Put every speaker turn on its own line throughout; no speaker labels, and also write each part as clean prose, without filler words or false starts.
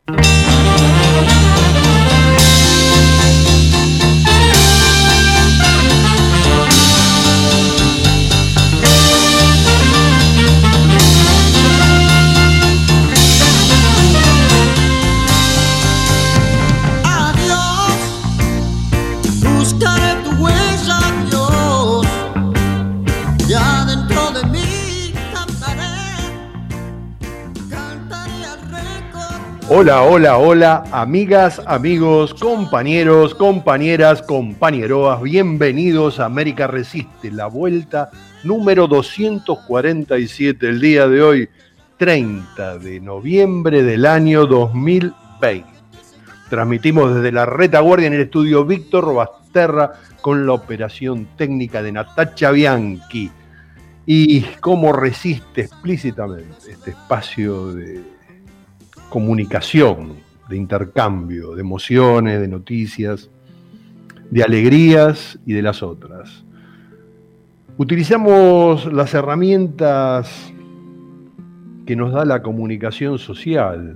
Hola, hola, hola, amigas, amigos, compañeros, compañeras, compañeroas, bienvenidos a América Resiste, la vuelta número 247, el día de hoy, 30 de noviembre del año 2020. Transmitimos desde la retaguardia en el estudio Víctor Basterra con la operación técnica de Natacha Bianchi. Y cómo resiste explícitamente este espacio de comunicación, de intercambio, de emociones, de noticias, de alegrías y de las otras. Utilizamos las herramientas que nos da la comunicación social.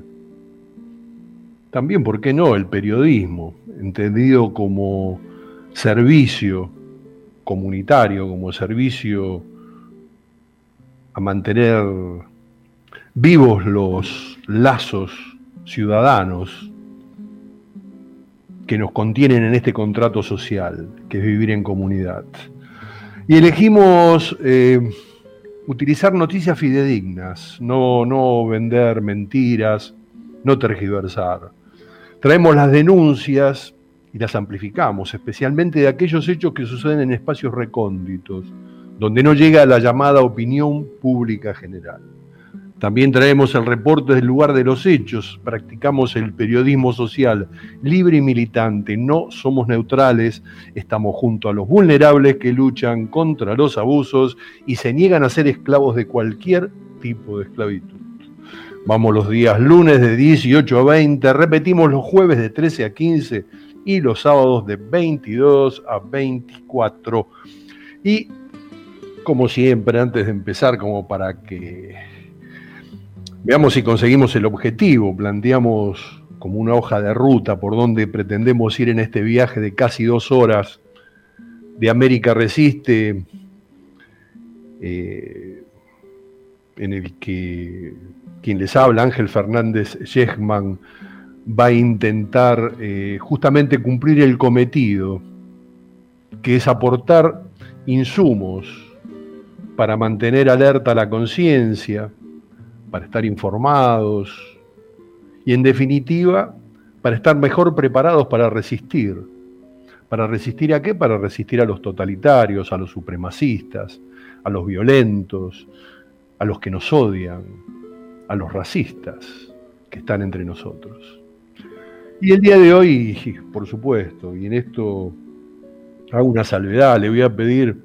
También, ¿por qué no?, el periodismo, entendido como servicio comunitario, como servicio a mantener vivos los lazos ciudadanos que nos contienen en este contrato social, que es vivir en comunidad. Y elegimos utilizar noticias fidedignas, no vender mentiras, no tergiversar. Traemos las denuncias y las amplificamos, especialmente de aquellos hechos que suceden en espacios recónditos, donde no llega la llamada opinión pública general. También traemos el reporte del lugar de los hechos, practicamos el periodismo social libre y militante, no somos neutrales, estamos junto a los vulnerables que luchan contra los abusos y se niegan a ser esclavos de cualquier tipo de esclavitud. Vamos los días lunes de 18 a 20, repetimos los jueves de 13 a 15 y los sábados de 22 a 24. Y como siempre, antes de empezar, como para que veamos si conseguimos el objetivo, planteamos como una hoja de ruta por donde pretendemos ir en este viaje de casi 2 horas de América Resiste, en el que quien les habla, Ángel Fernández Yechman, va a intentar justamente cumplir el cometido, que es aportar insumos para mantener alerta la conciencia, para estar informados y, en definitiva, para estar mejor preparados para resistir. ¿Para resistir a qué? Para resistir a los totalitarios, a los supremacistas, a los violentos, a los que nos odian, a los racistas que están entre nosotros. Y el día de hoy, por supuesto, y en esto hago una salvedad, le voy a pedir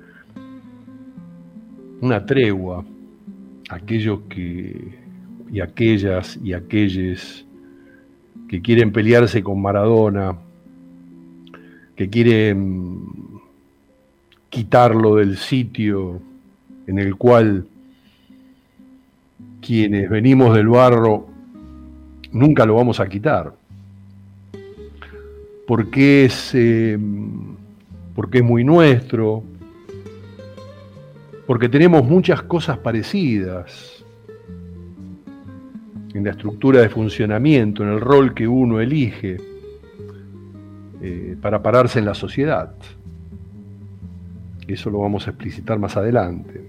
una tregua a aquellos y aquellas y aquellos que quieren pelearse con Maradona, que quieren quitarlo del sitio en el cual quienes venimos del barro nunca lo vamos a quitar, porque es muy nuestro, porque tenemos muchas cosas parecidas en la estructura de funcionamiento, en el rol que uno elige para pararse en la sociedad. Eso lo vamos a explicitar más adelante.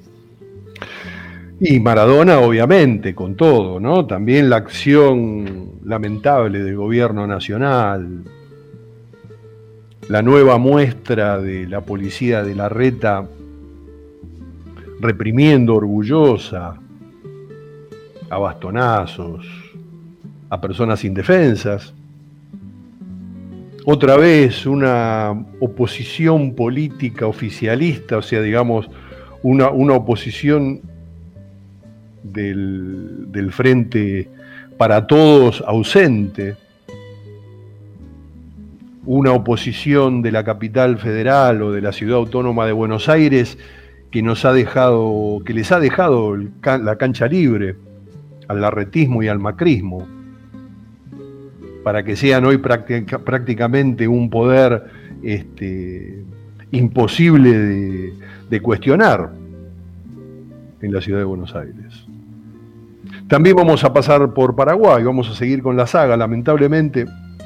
Y Maradona, obviamente, con todo, ¿no? También la acción lamentable del gobierno nacional, la nueva muestra de la policía de Larreta reprimiendo orgullosa a bastonazos a personas indefensas. Otra vez una oposición política oficialista, o sea, digamos, una oposición del Frente para Todos ausente, una oposición de la capital federal o de la ciudad autónoma de Buenos Aires que les ha dejado la cancha libre al larretismo y al macrismo. para que sean hoy prácticamente un poder imposible de cuestionar en la ciudad de Buenos Aires. También vamos a pasar por Paraguay, vamos a seguir con la saga. Lamentablemente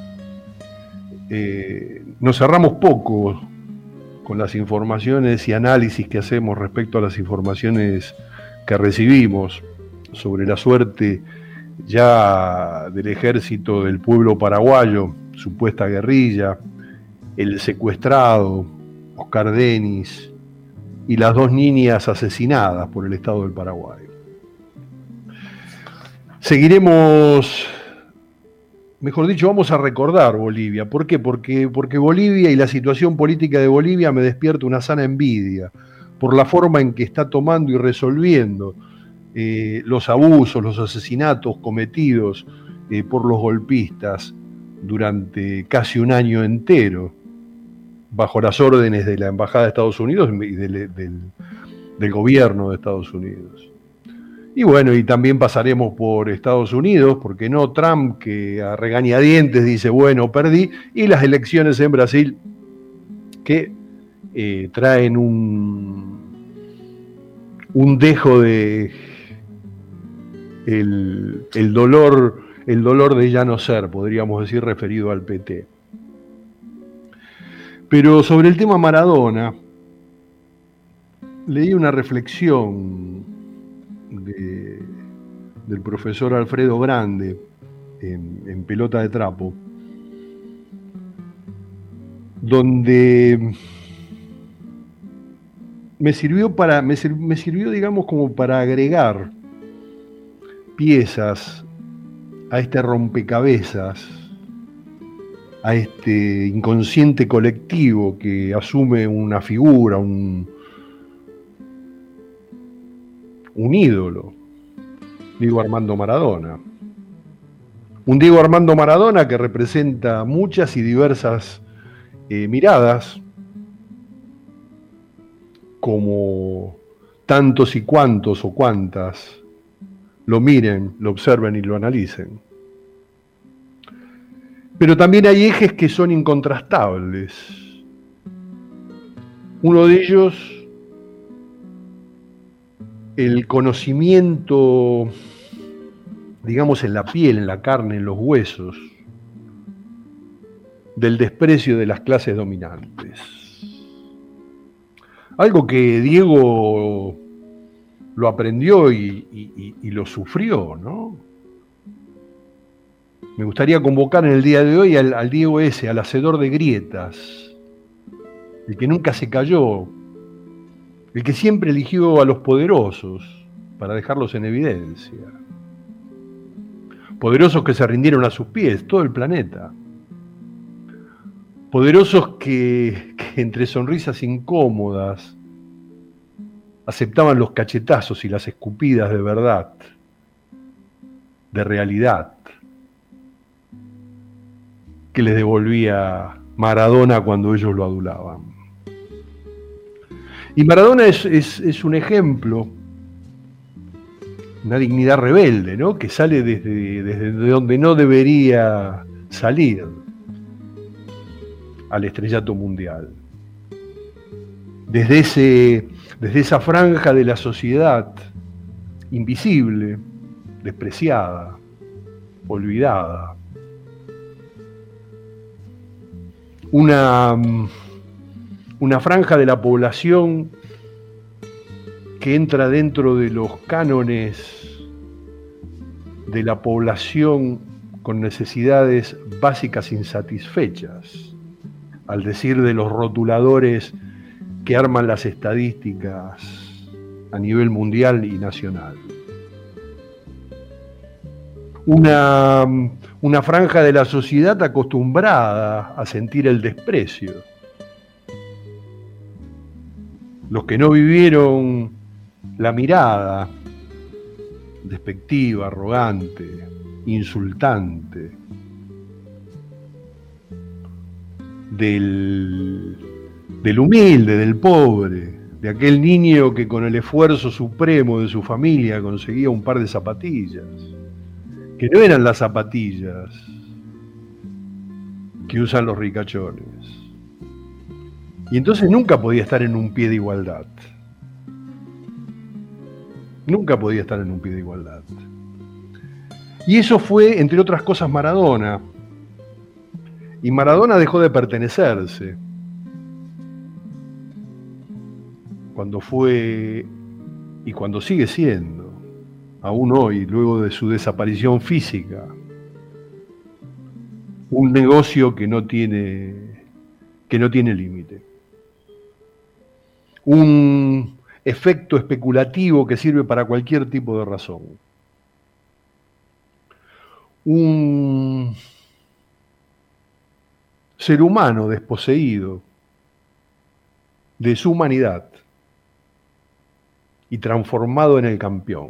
nos cerramos poco con las informaciones y análisis que hacemos respecto a las informaciones que recibimos sobre la suerte ya del ejército del pueblo paraguayo, supuesta guerrilla, el secuestrado Oscar Denis y las 2 niñas asesinadas por el Estado del Paraguay. Seguiremos, mejor dicho, vamos a recordar Bolivia. ¿Por qué? Porque Bolivia y la situación política de Bolivia me despierta una sana envidia por la forma en que está tomando y resolviendo los abusos, los asesinatos cometidos por los golpistas durante casi un año entero, bajo las órdenes de la Embajada de Estados Unidos y del gobierno de Estados Unidos. Y bueno, y también pasaremos por Estados Unidos, porque no Trump, que a regañadientes dice, bueno, perdí, y las elecciones en Brasil, que traen un dejo de el dolor de ya no ser, podríamos decir, referido al PT. Pero sobre el tema Maradona, leí una reflexión del profesor Alfredo Grande en Pelota de Trapo, donde me sirvió, digamos, como para agregar piezas a este rompecabezas, a este inconsciente colectivo que asume una figura, un ídolo, Diego Armando Maradona. Un Diego Armando Maradona que representa muchas y diversas miradas, como tantos y cuantos o cuantas lo miren, lo observen y lo analicen. Pero también hay ejes que son incontrastables. Uno de ellos, el conocimiento, digamos, en la piel, en la carne, en los huesos, del desprecio de las clases dominantes. Algo que Diego lo aprendió y lo sufrió, ¿no? Me gustaría convocar en el día de hoy al Diego ese, al hacedor de grietas, el que nunca se cayó, el que siempre eligió a los poderosos para dejarlos en evidencia. Poderosos que se rindieron a sus pies, todo el planeta. Poderosos que entre sonrisas incómodas aceptaban los cachetazos y las escupidas de verdad, de realidad, que les devolvía Maradona cuando ellos lo adulaban. Y Maradona es un ejemplo, una dignidad rebelde, ¿no? Que sale desde donde no debería salir, al estrellato mundial. Desde esa franja de la sociedad invisible, despreciada, olvidada. Una franja de la población que entra dentro de los cánones de la población con necesidades básicas insatisfechas, al decir de los rotuladores que arman las estadísticas a nivel mundial y nacional. Una franja de la sociedad acostumbrada a sentir el desprecio. Los que no vivieron la mirada despectiva, arrogante, insultante del humilde, del pobre, de aquel niño que con el esfuerzo supremo de su familia conseguía un par de zapatillas, que no eran las zapatillas que usan los ricachones. Y entonces nunca podía estar en un pie de igualdad. Nunca podía estar en un pie de igualdad. Y eso fue, entre otras cosas, Maradona. Y Maradona dejó de pertenecerse cuando fue y cuando sigue siendo, aún hoy, luego de su desaparición física, un negocio que no tiene límite. Un efecto especulativo que sirve para cualquier tipo de razón. Un ser humano desposeído de su humanidad y transformado en el campeón.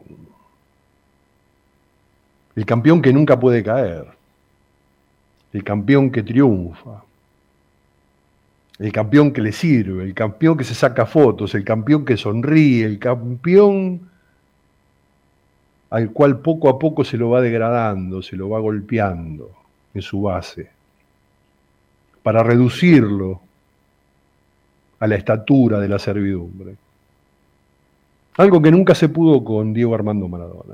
El campeón que nunca puede caer. El campeón que triunfa. El campeón que le sirve, el campeón que se saca fotos, el campeón que sonríe, el campeón al cual poco a poco se lo va degradando, se lo va golpeando en su base, para reducirlo a la estatura de la servidumbre. Algo que nunca se pudo con Diego Armando Maradona.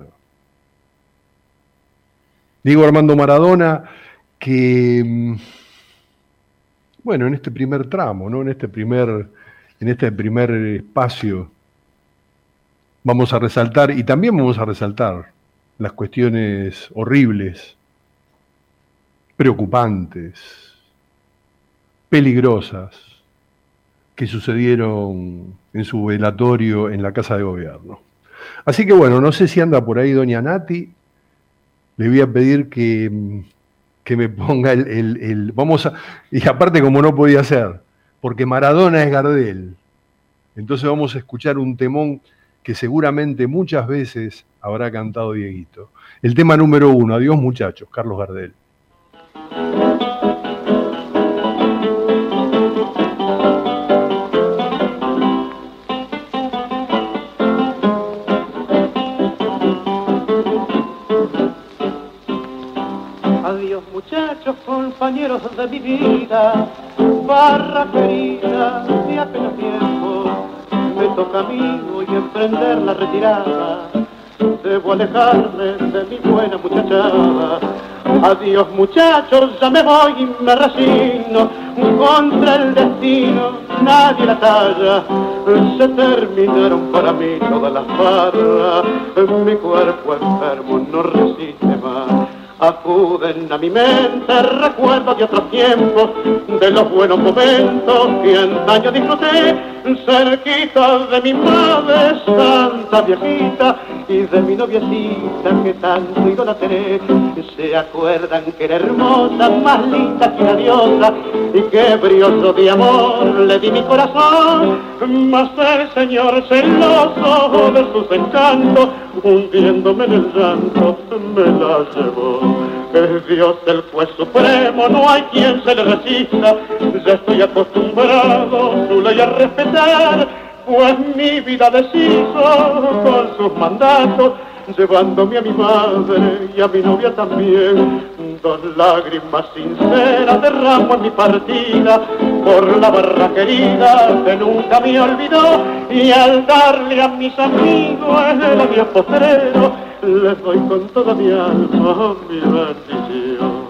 Diego Armando Maradona que, bueno, en este primer tramo, ¿no? en este primer espacio, vamos a resaltar, y también vamos a resaltar las cuestiones horribles, preocupantes, peligrosas, que sucedieron en su velatorio en la Casa de Gobierno. Así que bueno, no sé si anda por ahí doña Nati, le voy a pedir que me ponga y aparte como no podía ser, porque Maradona es Gardel, entonces vamos a escuchar un temón que seguramente muchas veces habrá cantado Dieguito. El tema número 1, Adiós muchachos, Carlos Gardel.
Adiós muchachos, compañeros de mi vida, barra querida de apenas tiempo. Me toca a mí hoy emprender la retirada, debo alejarme de mi buena muchachada. Adiós muchachos, ya me voy y me resigno, contra el destino nadie la talla. Se terminaron para mí todas las barras, mi cuerpo enfermo no resiste más. Acuden a mi mente recuerdos de otros tiempos, de los buenos momentos que antaño disfruté, cerquita de mi madre santa viejita y de mi noviecita que tanto idolatré. Se acuerdan que era hermosa, más linda que una diosa, y que brioso de amor le di mi corazón, mas el señor celoso de sus encantos, hundiéndome en el llanto, me la llevó. Es Dios el juez supremo, no hay quien se le resista, ya estoy acostumbrado su ley a respetar, pues mi vida deshizo con sus mandatos, llevándome a mi madre y a mi novia también. Dos lágrimas sinceras derramo en mi partida por la barra querida que nunca me olvidó, y al darle a mis amigos el adiós postrero, les doy con toda mi alma mi bendición.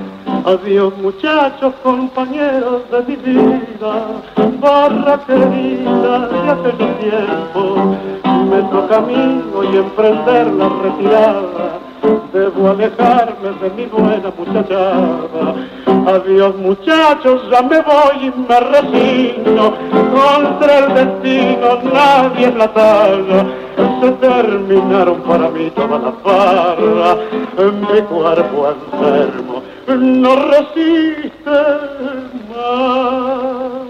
Adiós muchachos, compañeros de mi vida, barra querida de aquellos tiempos. Me toca a mí hoy emprender la retirada, debo alejarme de mi buena muchachada. Adiós muchachos, ya me voy y me resigno, contra el destino nadie es la talla. Se terminaron para mí todas las barras, mi cuerpo enfermo no resiste más.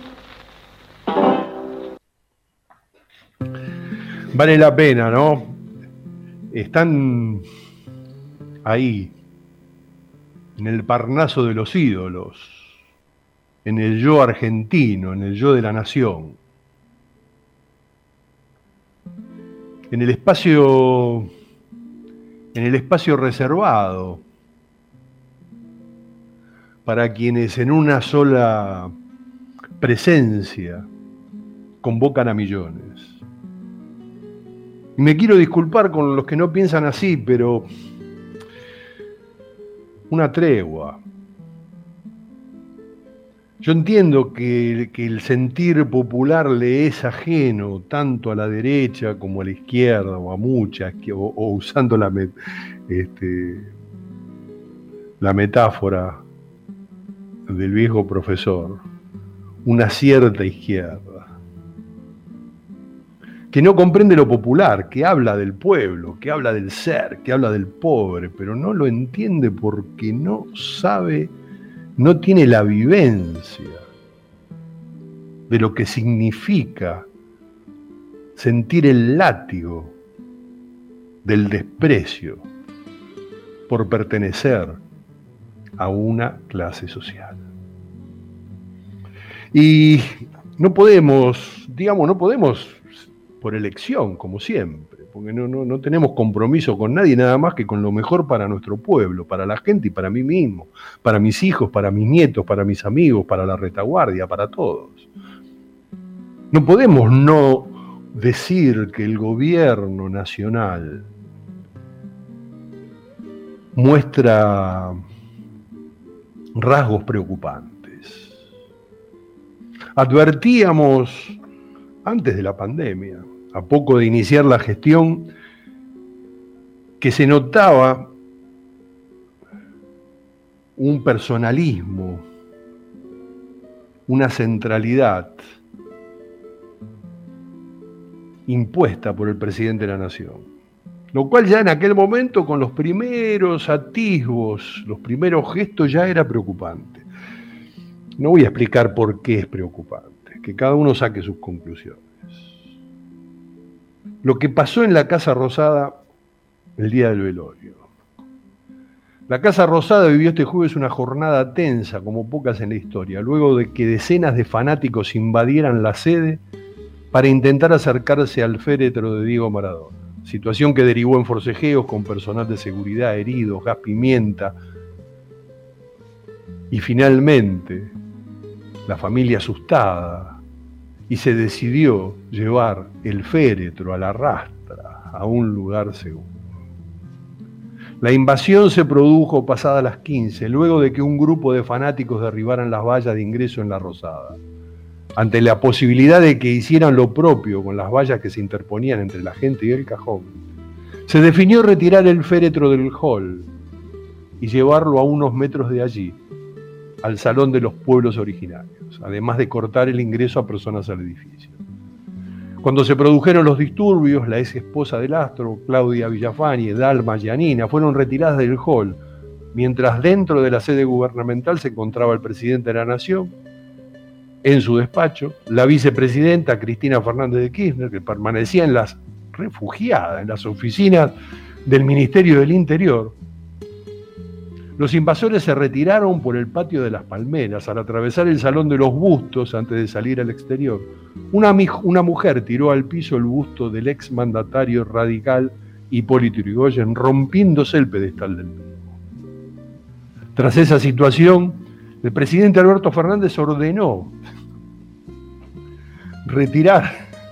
Vale la pena, ¿no? Están ahí, en el Parnaso de los ídolos, en el yo argentino, en el yo de la nación, en el espacio reservado para quienes en una sola presencia convocan a millones. Y me quiero disculpar con los que no piensan así, pero una tregua. Yo entiendo que el sentir popular le es ajeno tanto a la derecha como a la izquierda, o a muchas, o usando la metáfora del viejo profesor, una cierta izquierda, que no comprende lo popular, que habla del pueblo, que habla del ser, que habla del pobre, pero no lo entiende porque no sabe, no tiene la vivencia de lo que significa sentir el látigo del desprecio por pertenecer a una clase social. Y no podemos por elección, como siempre, porque no tenemos compromiso con nadie nada más que con lo mejor para nuestro pueblo, para la gente y para mí mismo, para mis hijos, para mis nietos, para mis amigos, para la retaguardia, para todos. No podemos no decir que el gobierno nacional muestra rasgos preocupantes. Advertíamos antes de la pandemia, a poco de iniciar la gestión, que se notaba un personalismo, una centralidad impuesta por el presidente de la Nación. Lo cual ya en aquel momento, con los primeros atisbos, los primeros gestos, ya era preocupante. No voy a explicar por qué es preocupante, que cada uno saque sus conclusiones. Lo que pasó en la Casa Rosada el día del velorio. La Casa Rosada vivió este jueves una jornada tensa, como pocas en la historia, luego de que decenas de fanáticos invadieran la sede para intentar acercarse al féretro de Diego Maradona. Situación que derivó en forcejeos con personal de seguridad heridos, gas pimienta, y finalmente la familia asustada, y se decidió llevar el féretro a la rastra a un lugar seguro. La invasión se produjo pasadas las 15, luego de que un grupo de fanáticos derribaran las vallas de ingreso en la Rosada. Ante la posibilidad de que hicieran lo propio con las vallas que se interponían entre la gente y el cajón, se definió retirar el féretro del hall y llevarlo a unos metros de allí, al Salón de los Pueblos Originarios, además de cortar el ingreso a personas al edificio. Cuando se produjeron los disturbios, la ex esposa del astro, Claudia Villafañe, Dalma y Anina, fueron retiradas del hall, mientras dentro de la sede gubernamental se encontraba el presidente de la Nación, en su despacho, la vicepresidenta Cristina Fernández de Kirchner, que permanecía en las refugiadas, en las oficinas del Ministerio del Interior. Los invasores se retiraron por el patio de las Palmeras. Al atravesar el Salón de los Bustos antes de salir al exterior, una mujer tiró al piso el busto del exmandatario radical Hipólito Yrigoyen, rompiéndose el pedestal del mismo. Tras esa situación, el presidente Alberto Fernández ordenó retirar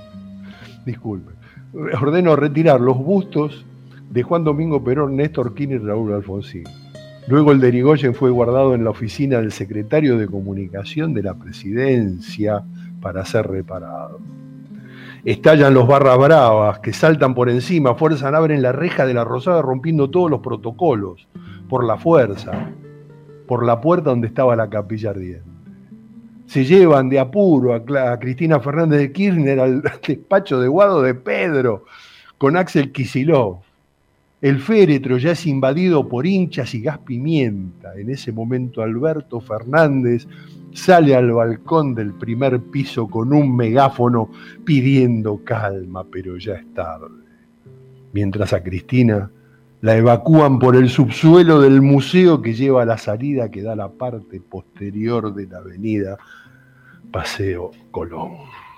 los bustos de Juan Domingo Perón, Néstor Kirchner y Raúl Alfonsín. Luego el de Yrigoyen fue guardado en la oficina del secretario de Comunicación de la Presidencia para ser reparado. Estallan los barras bravas que saltan por encima, fuerzan, abren la reja de la Rosada rompiendo todos los protocolos, por la fuerza, por la puerta donde estaba la capilla ardiente. Se llevan de apuro a Cristina Fernández de Kirchner al despacho de Guado de Pedro con Axel Kicillof. El féretro ya es invadido por hinchas y gas pimienta. En ese momento Alberto Fernández sale al balcón del primer piso con un megáfono pidiendo calma, pero ya es tarde. Mientras a Cristina la evacúan por el subsuelo del museo que lleva a la salida que da a la parte posterior de la avenida Paseo Colón.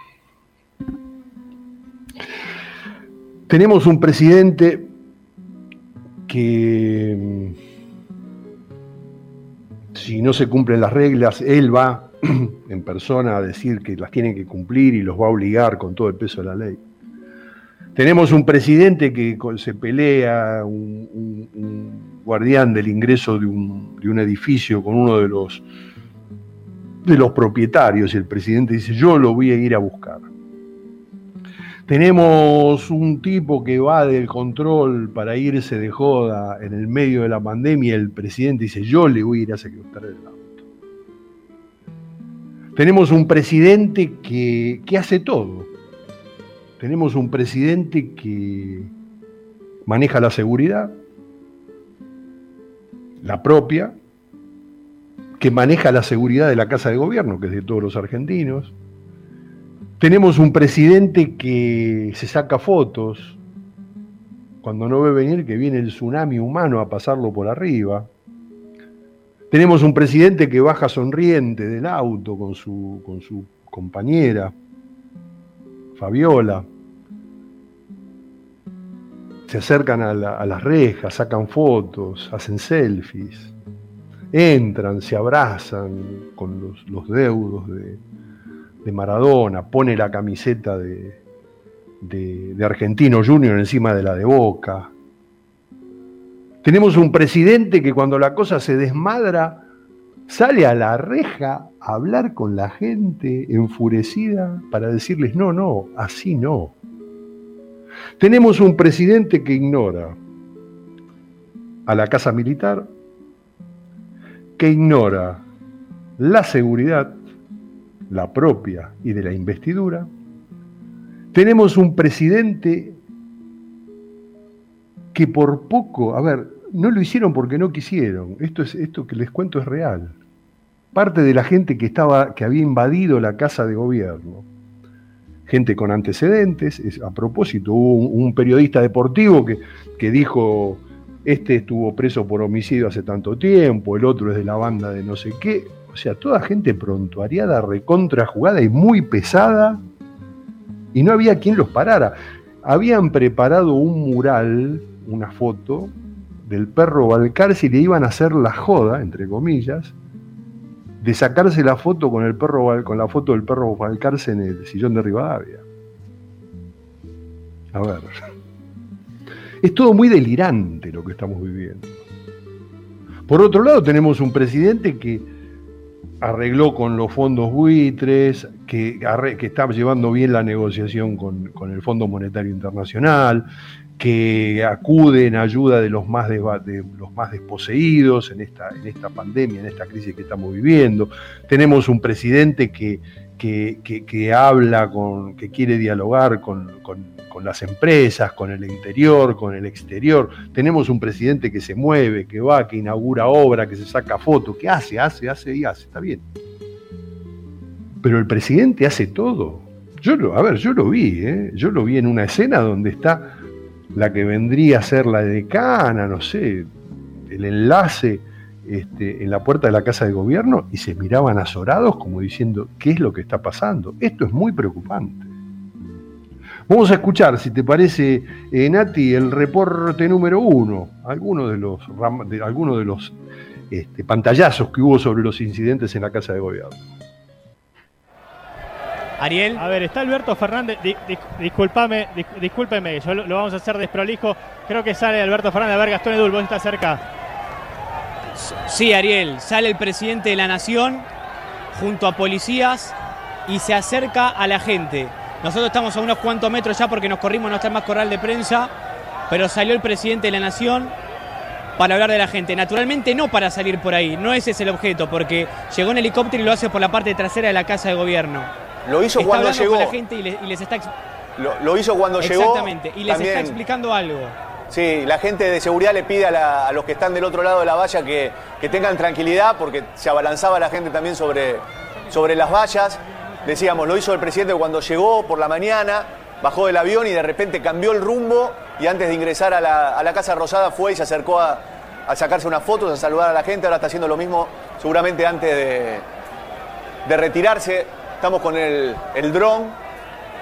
Tenemos un presidente que si no se cumplen las reglas, él va en persona a decir que las tienen que cumplir y los va a obligar con todo el peso de la ley. Tenemos un presidente que se pelea, un guardián del ingreso de un edificio con uno de los propietarios, y el presidente dice: yo lo voy a ir a buscar. Tenemos un tipo que va del control para irse de joda en el medio de la pandemia, y el presidente dice: yo le voy a ir a secuestrar el auto. Tenemos un presidente que hace todo. Tenemos un presidente que maneja la seguridad, la propia, que maneja la seguridad de la Casa de Gobierno, que es de todos los argentinos. Tenemos un presidente que se saca fotos cuando no ve venir que viene el tsunami humano a pasarlo por arriba. Tenemos un presidente que baja sonriente del auto con su compañera, Fabiola. Se acercan a las rejas, sacan fotos, hacen selfies, entran, se abrazan con los deudos de Maradona, pone la camiseta de Argentino Junior encima de la de Boca. Tenemos un presidente que cuando la cosa se desmadra sale a la reja a hablar con la gente enfurecida para decirles: no, así no. Tenemos un presidente que ignora a la Casa Militar, que ignora la seguridad, la propia y de la investidura. Tenemos un presidente que por poco, no lo hicieron porque no quisieron. Esto que les cuento es real. Parte de la gente que había invadido la Casa de Gobierno, gente con antecedentes. A propósito, hubo un periodista deportivo que dijo: este estuvo preso por homicidio hace tanto tiempo, el otro es de la banda de no sé qué. O sea, toda gente prontuariada, recontra jugada y muy pesada, y no había quien los parara. Habían preparado un mural, una foto del perro Balcarce, y le iban a hacer la joda, entre comillas, de sacarse la foto con la foto del perro Balcarce en el sillón de Rivadavia. A ver, es todo muy delirante lo que estamos viviendo. Por otro lado, tenemos un presidente que arregló con los fondos buitres, que está llevando bien la negociación con el Fondo Monetario Internacional, que acude en ayuda de los más desposeídos en esta pandemia, en esta crisis que estamos viviendo. Tenemos un presidente que habla, que quiere dialogar con las empresas, con el interior, con el exterior. Tenemos un presidente que se mueve, que va, que inaugura obra, que se saca fotos, que hace, está bien. Pero el presidente hace todo. Yo lo vi en una escena donde está la que vendría a ser la decana, no sé, el enlace en la puerta de la Casa de Gobierno, y se miraban azorados como diciendo: ¿qué es lo que está pasando? Esto es muy preocupante. Vamos a escuchar, si te parece, Nati, el reporte número 1, algunos de los pantallazos que hubo sobre los incidentes en la Casa de Gobierno.
Ariel.
A ver, está Alberto Fernández. Discúlpeme, yo lo vamos a hacer desprolijo. Creo que sale Alberto Fernández. A ver, Gastón Edul, vos estás cerca.
Sí, Ariel, sale el presidente de la Nación junto a policías y se acerca a la gente. Nosotros estamos a unos cuantos metros ya porque nos corrimos, no está más corral de prensa, pero salió el presidente de la Nación para hablar de la gente. Naturalmente no para salir por ahí, no ese es el objeto, porque llegó en helicóptero y lo hace por la parte trasera de la Casa de Gobierno.
Lo hizo cuando llegó.
Con la gente y les está...
Lo hizo cuando llegó.
Exactamente, y les
también
está explicando algo.
Sí, la gente de seguridad le pide a los que están del otro lado de la valla que tengan tranquilidad, porque se abalanzaba la gente también sobre las vallas. Decíamos, lo hizo el presidente cuando llegó por la mañana, bajó del avión y de repente cambió el rumbo, y antes de ingresar a la Casa Rosada fue y se acercó a sacarse unas fotos, a saludar a la gente. Ahora está haciendo lo mismo seguramente antes de retirarse. Estamos con el dron.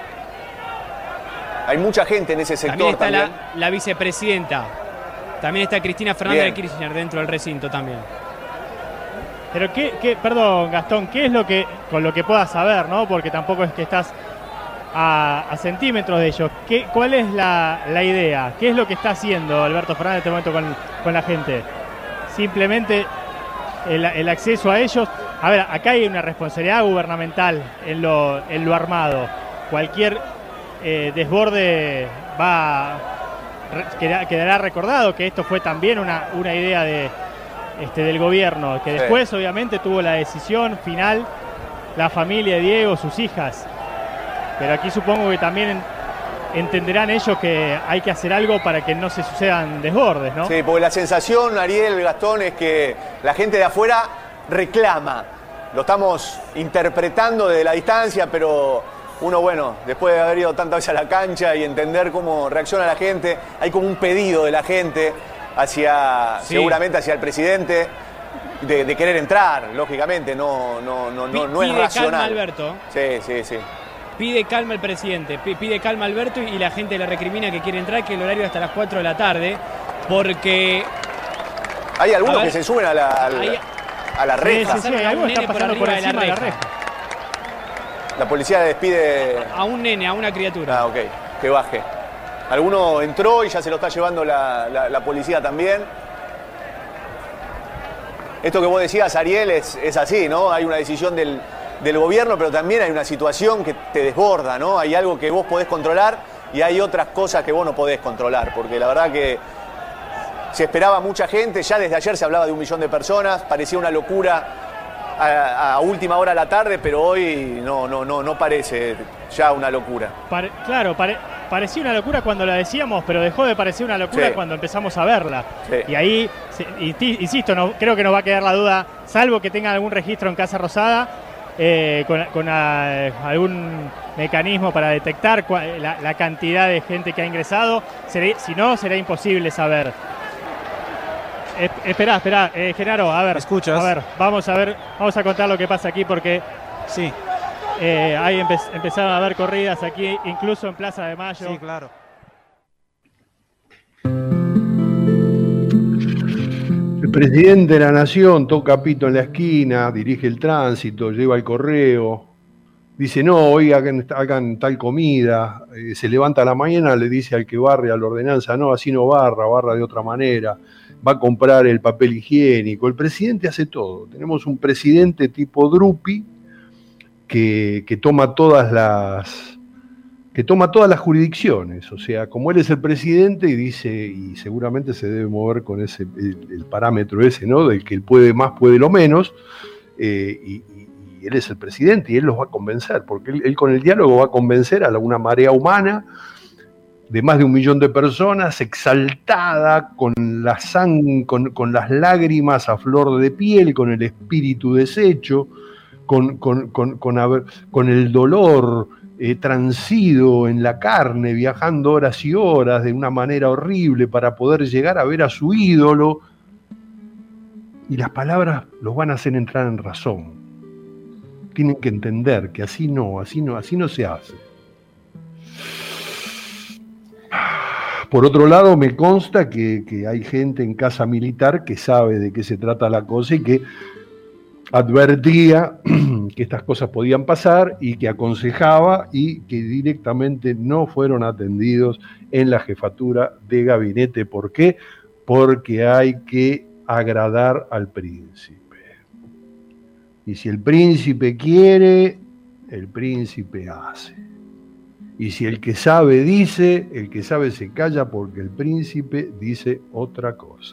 Hay mucha gente en ese sector
también. Está la vicepresidenta. También está Cristina Fernández de Kirchner dentro del recinto también.
Pero perdón, Gastón, ¿qué es lo que, con lo que puedas saber, ¿no? Porque tampoco es que estás a centímetros de ellos. ¿Cuál es la idea? ¿Qué es lo que está haciendo Alberto Fernández en este momento con la gente? Simplemente el acceso a ellos. A ver, acá hay una responsabilidad gubernamental en lo armado. Cualquier desborde quedará recordado que esto fue también una idea del gobierno, que después obviamente tuvo la decisión final la familia de Diego, sus hijas. Pero aquí supongo que también entenderán ellos que hay que hacer algo para que no se sucedan desbordes, ¿no?
Sí, porque la sensación, Ariel, Gastón, es que la gente de afuera reclama. Lo estamos interpretando desde la distancia, pero uno, bueno, después de haber ido tantas veces a la cancha y entender cómo reacciona la gente, hay como un pedido de la gente seguramente hacia el presidente de querer entrar, lógicamente, no es racional.
Calma, Alberto.
Sí.
Pide calma el presidente, pide calma Alberto y la gente le recrimina que quiere entrar, que el horario es hasta las 4 de la tarde, porque...
Hay algunos que se suben a la reja.
Sí, hay algunos que están pasando por encima de la reja.
La policía despide...
A un nene, a una criatura.
Ok, que baje. Alguno entró y ya se lo está llevando la policía también. Esto que vos decías, Ariel, es así, ¿no? Hay una decisión del gobierno, pero también hay una situación que te desborda, ¿no? Hay algo que vos podés controlar y hay otras cosas que vos no podés controlar, porque la verdad que se esperaba mucha gente, ya desde ayer se hablaba de 1 millón de personas, parecía una locura a última hora de la tarde, pero hoy no parece ya una locura.
Parecía una locura cuando la decíamos, pero dejó de parecer una locura cuando empezamos a verla.
Sí.
Y ahí, insisto, creo que nos va a quedar la duda, salvo que tengan algún registro en Casa Rosada, con algún mecanismo para detectar la cantidad de gente que ha ingresado. Si no, será imposible saber. Esperá, Genaro, a ver. ¿Me escuchas? A ver, vamos a contar lo que pasa aquí porque
sí.
Ahí empezaron a haber corridas aquí, incluso en Plaza de Mayo.
Sí, claro.
El presidente de la Nación toca pito en la esquina, dirige el tránsito, lleva el correo, dice no, hoy hagan tal comida, se levanta a la mañana, le dice al que barre a la ordenanza, no, así no barra de otra manera, va a comprar el papel higiénico. El presidente hace todo. Tenemos un presidente tipo Drupi que toma todas las jurisdicciones, o sea, como él es el presidente y dice, y seguramente se debe mover con el parámetro ese, ¿no? Del que él puede más, puede lo menos, y él es el presidente y él los va a convencer, porque él con el diálogo va a convencer a una marea humana de más de 1 millón de personas, exaltada, con las lágrimas a flor de piel, con el espíritu deshecho, con el dolor transido en la carne, viajando horas y horas de una manera horrible para poder llegar a ver a su ídolo. Y las palabras los van a hacer entrar en razón. Tienen que entender que así no se hace. Por otro lado, me consta que hay gente en Casa Militar que sabe de qué se trata la cosa y que advertía que estas cosas podían pasar y que aconsejaba y que directamente no fueron atendidos en la jefatura de gabinete. ¿Por qué? Porque hay que agradar al príncipe. Y si el príncipe quiere, el príncipe hace. Y si el que sabe dice, el que sabe se calla porque el príncipe dice otra cosa.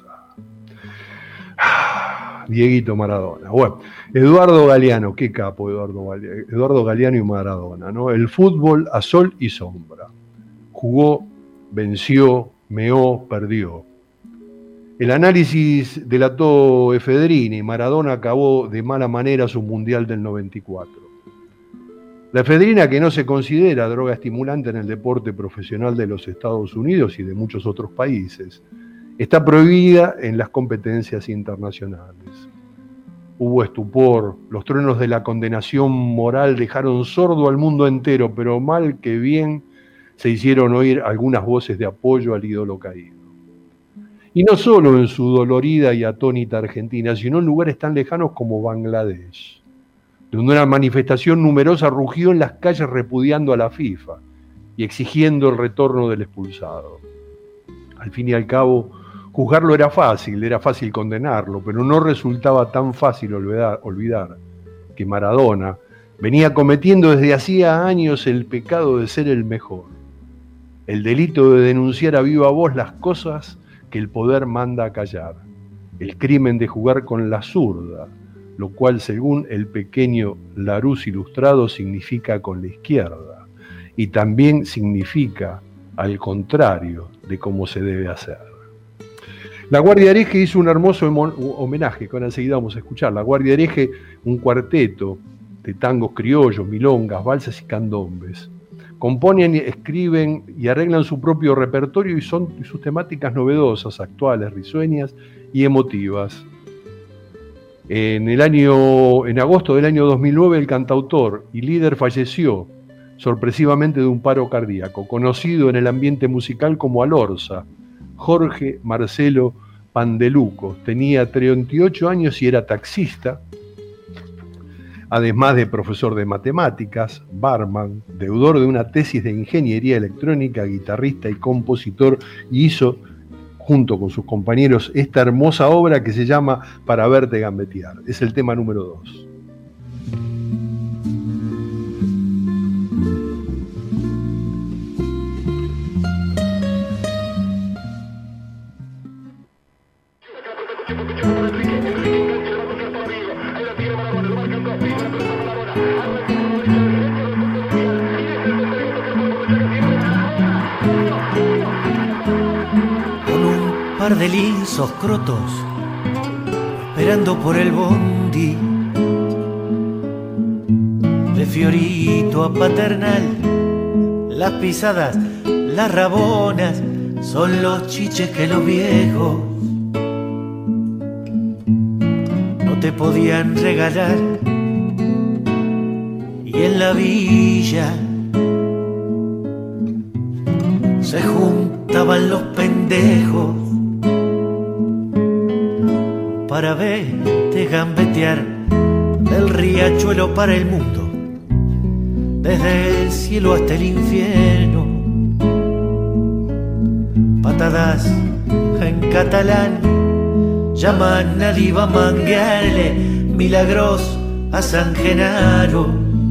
Dieguito Maradona. Bueno, Eduardo Galeano, qué capo Eduardo Galeano y Maradona, ¿no? El fútbol a sol y sombra. Jugó, venció, meó, perdió. El análisis delató Efedrini. Maradona acabó de mala manera su Mundial del 94. La efedrina, que no se considera droga estimulante en el deporte profesional de los Estados Unidos y de muchos otros países, está prohibida en las competencias internacionales. Hubo estupor, los truenos de la condenación moral dejaron sordo al mundo entero, pero mal que bien se hicieron oír algunas voces de apoyo al ídolo caído. Y no solo en su dolorida y atónita Argentina, sino en lugares tan lejanos como Bangladesh, donde una manifestación numerosa rugió en las calles repudiando a la FIFA y exigiendo el retorno del expulsado. Al fin y al cabo, juzgarlo era fácil condenarlo, pero no resultaba tan fácil olvidar que Maradona venía cometiendo desde hacía años el pecado de ser el mejor, el delito de denunciar a viva voz las cosas que el poder manda a callar, el crimen de jugar con la zurda, lo cual según el pequeño Larousse ilustrado significa con la izquierda, y también significa al contrario de cómo se debe hacer. La Guardia Hereje hizo un hermoso homenaje, que ahora enseguida vamos a escuchar. La Guardia Hereje, un cuarteto de tangos criollos, milongas, valsas y candombes. Componen, escriben y arreglan su propio repertorio y sus temáticas novedosas, actuales, risueñas y emotivas. En agosto del año 2009, el cantautor y líder falleció sorpresivamente de un paro cardíaco, conocido en el ambiente musical como Alorza, Jorge Marcelo Pandeluco. Tenía 38 años y era taxista, además de profesor de matemáticas, barman, deudor de una tesis de ingeniería electrónica, guitarrista y compositor, y hizo, junto con sus compañeros, esta hermosa obra que se llama Para verte gambetear. Es el tema número 2.
De lisos crotos, esperando por el bondi, de Fiorito a Paternal, las pisadas, las rabonas, son los chiches que los viejos no te podían regalar. Y en la villa se juntaban los pendejos para verte gambetear del riachuelo para el mundo, desde el cielo hasta el infierno. Patadas en catalán llaman a diva manguearle milagros a San Genaro,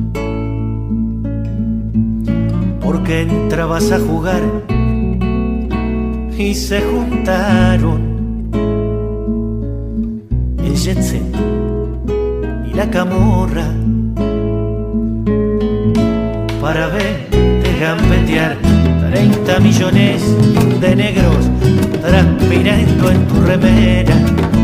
porque entrabas a jugar y se juntaron el jet set y la camorra para verte gambetear. 30 millones de negros transpirando en tu remera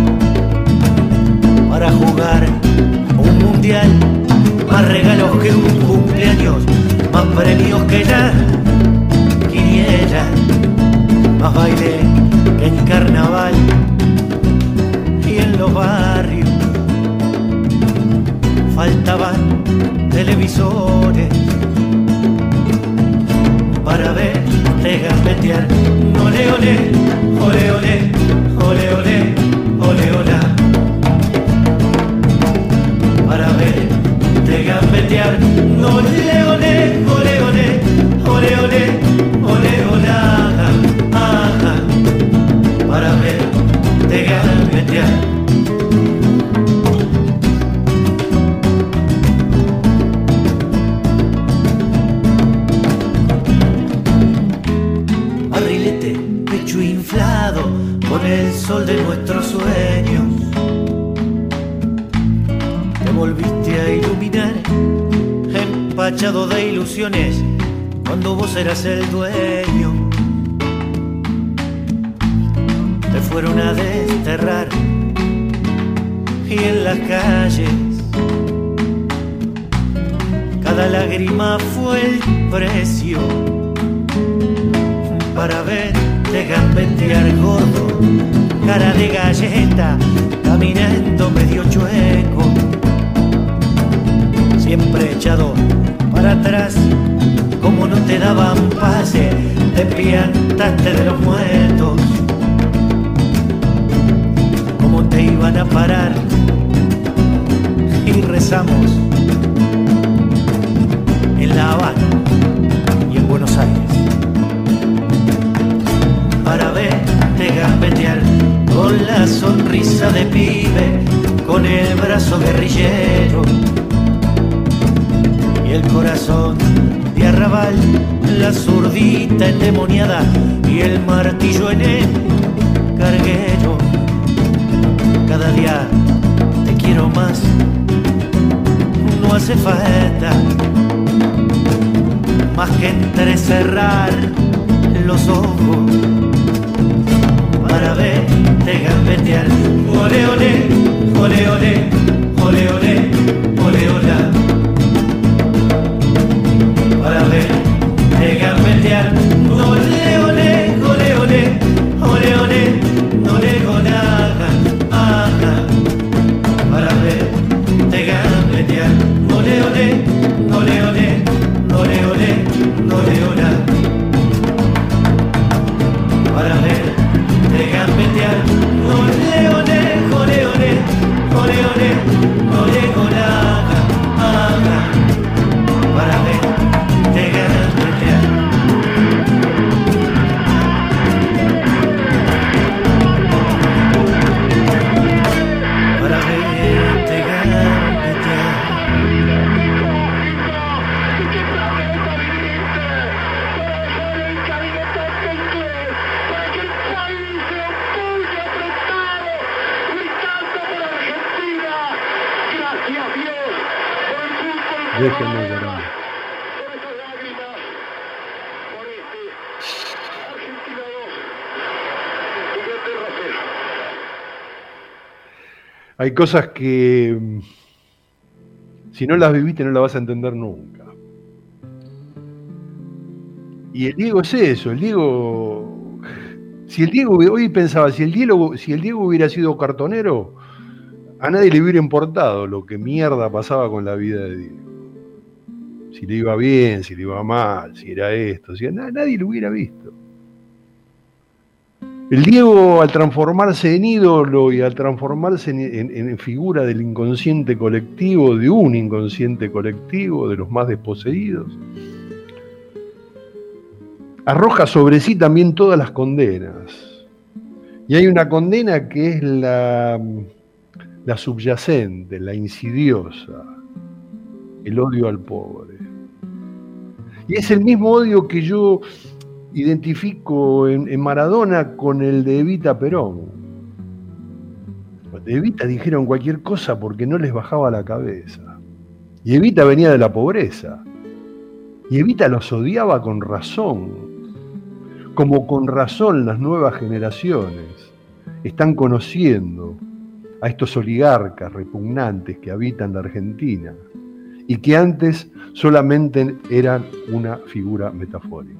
para jugar un mundial, más regalos que un cumpleaños, más premios que la quiniela, más baile que en carnaval y en los barrios faltaban televisores para verte gambetear. Ole, ole, ole, ole, ole, ole, ole, hola, para verte gambetear. Ole, ole, ole, ole, ole, ole, ole, hola, ajá, para verte gambetear. Con el sol de nuestros sueños te volviste a iluminar, empachado de ilusiones cuando vos eras el dueño. Te fueron a desterrar y en las calles cada lágrima fue el precio para verte gambetear, gordo, cara de galleta, caminando medio chueco, siempre echado para atrás, como no te daban pase, te piantaste de los muertos, besamos en La Habana y en Buenos Aires, para verte gambetear con la sonrisa de pibe, con el brazo guerrillero y el corazón de arrabal, la zurdita endemoniada y el martillo en el carguero. Cada día te quiero más, no hace falta más que entrecerrar los ojos para verte gambetear. Ole, ole, ole, ole, ole, ole, ole, ole, para verte gambetear. Ole, ole, ole, ole, ole, ole, ole, ole, ajá, para verte gambetear. Ole, ole, ole, ole, ole, ole, ole, ole, para verte gambetear. Ole, ole, ole, ole, ole, ole, ole, ole, ajá, para verte gambetear. Para verte gambetear.
Déjenme llorar. Hay cosas que si no las viviste no las vas a entender nunca. Y el Diego es eso, el Diego. Si el Diego, hoy pensaba, si el Diego hubiera sido cartonero, a nadie le hubiera importado lo que mierda pasaba con la vida de Diego. Si le iba bien, si le iba mal, si era esto, nadie lo hubiera visto. El Diego, al transformarse en ídolo y al transformarse en figura del inconsciente colectivo, de un inconsciente colectivo, de los más desposeídos, arroja sobre sí también todas las condenas. Y hay una condena que es la subyacente, la insidiosa, el odio al pobre. Y es el mismo odio que yo identifico en Maradona con el de Evita Perón. De Evita dijeron cualquier cosa porque no les bajaba la cabeza. Y Evita venía de la pobreza. Y Evita los odiaba con razón. Como con razón las nuevas generaciones están conociendo a estos oligarcas repugnantes que habitan la Argentina y que antes solamente eran una figura metafórica.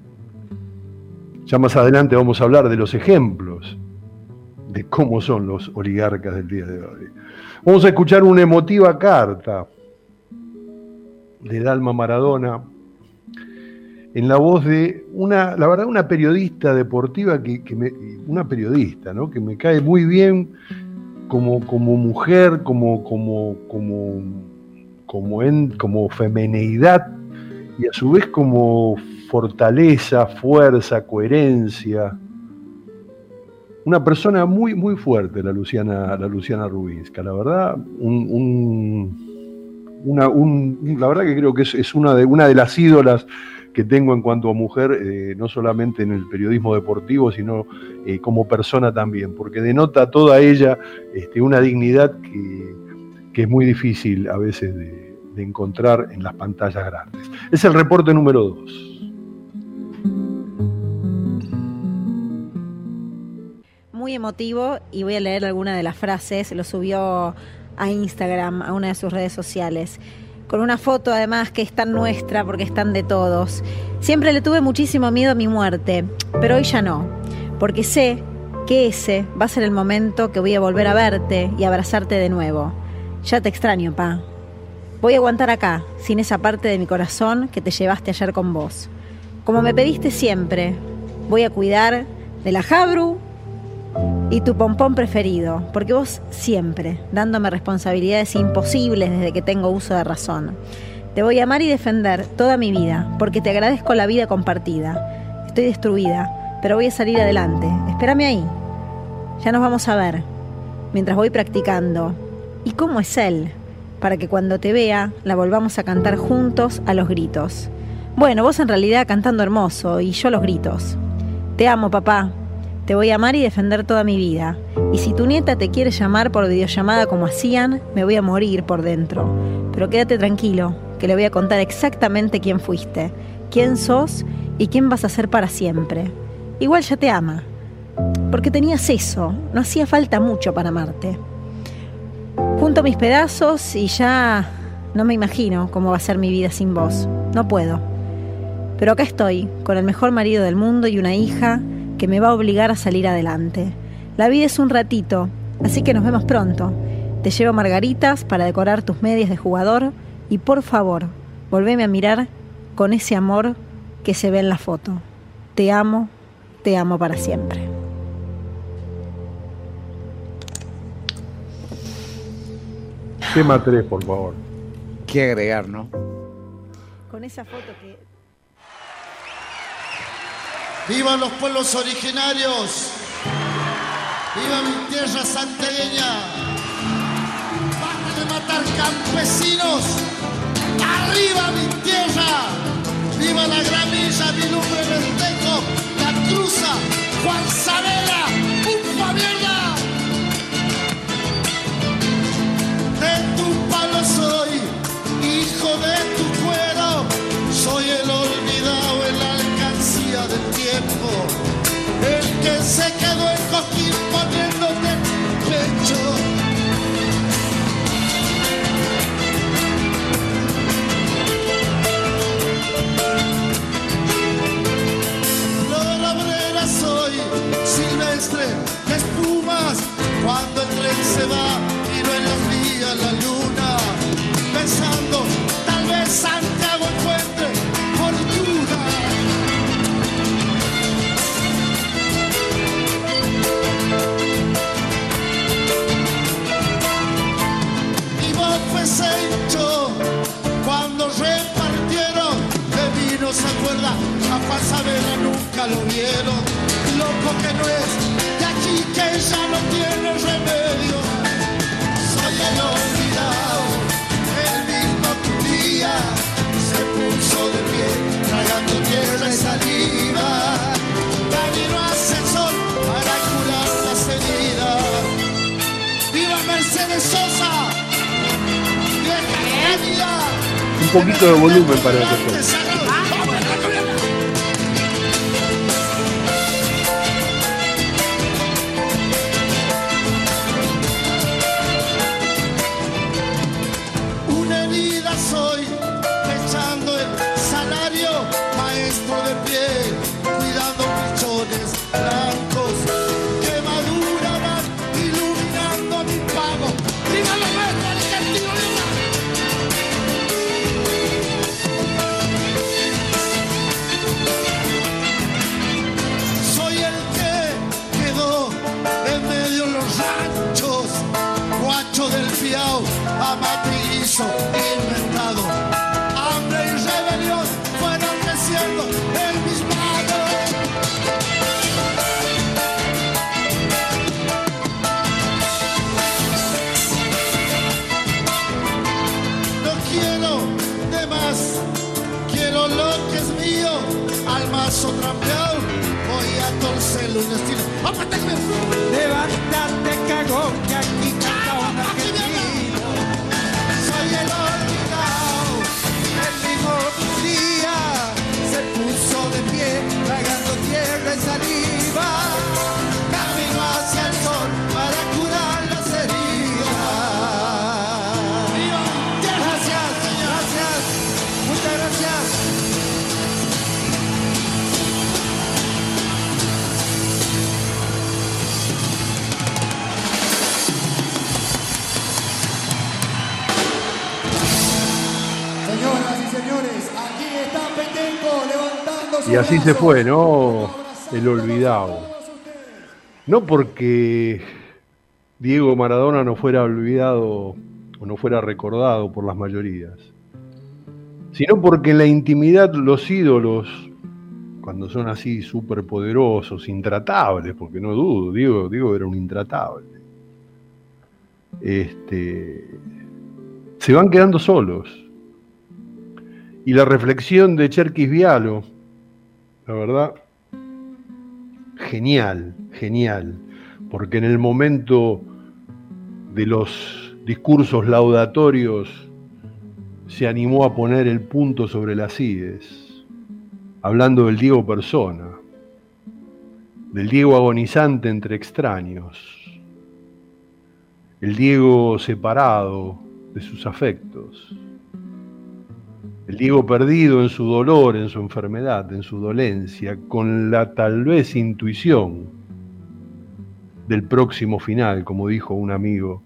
Ya más adelante vamos a hablar de los ejemplos de cómo son los oligarcas del día de hoy. Vamos a escuchar una emotiva carta de Dalma Maradona en la voz de una periodista deportiva una periodista, ¿no? Que me cae muy bien como mujer, como femineidad y a su vez como fortaleza, fuerza, coherencia. Una persona muy, muy fuerte, la Luciana Rubinska. La verdad, la verdad que creo que es una de las ídolas que tengo en cuanto a mujer, no solamente en el periodismo deportivo, sino como persona también, porque denota toda ella una dignidad que es muy difícil a veces de encontrar en las pantallas grandes. Es el reporte número 2.
Muy emotivo, y voy a leer alguna de las frases. Lo subió a Instagram, a una de sus redes sociales, con una foto además que es tan nuestra porque es tan de todos. Siempre le tuve muchísimo miedo a mi muerte, pero hoy ya no, porque sé que ese va a ser el momento que voy a volver a verte y abrazarte de nuevo. Ya te extraño, pa. Voy a aguantar acá, sin esa parte de mi corazón que te llevaste ayer con vos. Como me pediste siempre, voy a cuidar de la Jabru y tu pompón preferido, porque vos siempre, dándome responsabilidades imposibles desde que tengo uso de razón. Te voy a amar y defender toda mi vida, porque te agradezco la vida compartida. Estoy destruida, pero voy a salir adelante. Espérame ahí. Ya nos vamos a ver, mientras voy practicando. ¿Y cómo es él? Para que cuando te vea, la volvamos a cantar juntos a los gritos. Bueno, vos en realidad cantando hermoso y yo los gritos. Te amo, papá. Te voy a amar y defender toda mi vida. Y si tu nieta te quiere llamar por videollamada como hacían, me voy a morir por dentro. Pero quédate tranquilo, que le voy a contar exactamente quién fuiste, quién sos y quién vas a ser para siempre. Igual ya te ama. Porque tenías eso, no hacía falta mucho para amarte. Junto mis pedazos y ya no me imagino cómo va a ser mi vida sin vos. No puedo. Pero acá estoy, con el mejor marido del mundo y una hija que me va a obligar a salir adelante. La vida es un ratito, así que nos vemos pronto. Te llevo margaritas para decorar tus medias de jugador y por favor, volveme a mirar con ese amor que se ve en la foto. Te amo para siempre.
Tema 3, por favor.
¿Qué agregar, no?
Con esa foto que...
¡Vivan los pueblos originarios! ¡Viva mi tierra santiagueña! ¡Basta de matar campesinos! ¡Arriba mi tierra! ¡Viva la gramilla, mi lumbre Venteco, la Cruza, Juan Saavedra, ¡Ufa mierda! De tu palo soy, hijo de tu cuero, soy el olvidado en la alcancía del tiempo, el que se quedó en Coquín poniéndote el pecho. Flor obrera soy, silvestre de espumas, cuando el tren se va miro en los días la luna, pensando tal vez Santiago encuentre fortuna. Y vos fuese hecho cuando repartieron de vino, se acuerda, a Juan Saavedra nunca lo vieron, loco que no es de aquí, que ya no tiene remedio. Soy el olvidado, el mismo que un día se puso de pie, tragando tierra y saliva, camino hacia el sol para curar las heridas. ¡Viva Mercedes Sosa! ¡Vieja genia!
Un poquito de volumen para el doctor.
Inventado, hambre y rebelión fueron creciendo en mis manos. No quiero de más, quiero lo que es mío, al mazo trampeado voy a torcerlo un estilo.
Levántate, cagón, que aquí canta un argentino.
Soy el olvidado,
el mismo día se puso de pie, tragando tierra y saliva,
camino hacia el sol para curar las heridas.
Gracias, gracias, muchas gracias.
Y así se fue, ¿no? El olvidado. no porque Diego Maradona no fuera olvidado o no fuera recordado por las mayorías, sino porque en la intimidad los ídolos, cuando son así súper poderosos, intratables, porque no dudo, Diego era un intratable, se van quedando solos. Y la reflexión de Cherkis Vialo, la verdad, genial, porque en el momento de los discursos laudatorios se animó a poner el punto sobre las íes, hablando del Diego persona, del Diego agonizante entre extraños, el Diego separado de sus afectos, el Diego perdido en su dolor, en su enfermedad, en su dolencia, con la tal vez intuición del próximo final, como dijo un amigo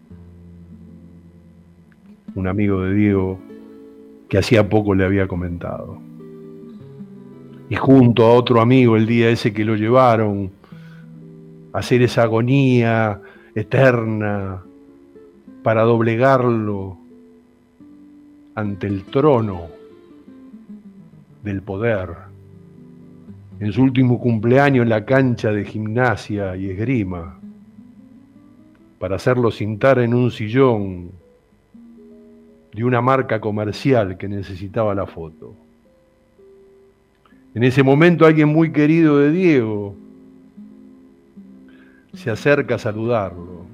de Diego que hacía poco le había comentado. Y junto a otro amigo el día ese que lo llevaron a hacer esa agonía eterna para doblegarlo ante el trono del poder, en su último cumpleaños en la cancha de gimnasia y esgrima, para hacerlo sentar en un sillón de una marca comercial que necesitaba la foto. En ese momento alguien muy querido de Diego se acerca a saludarlo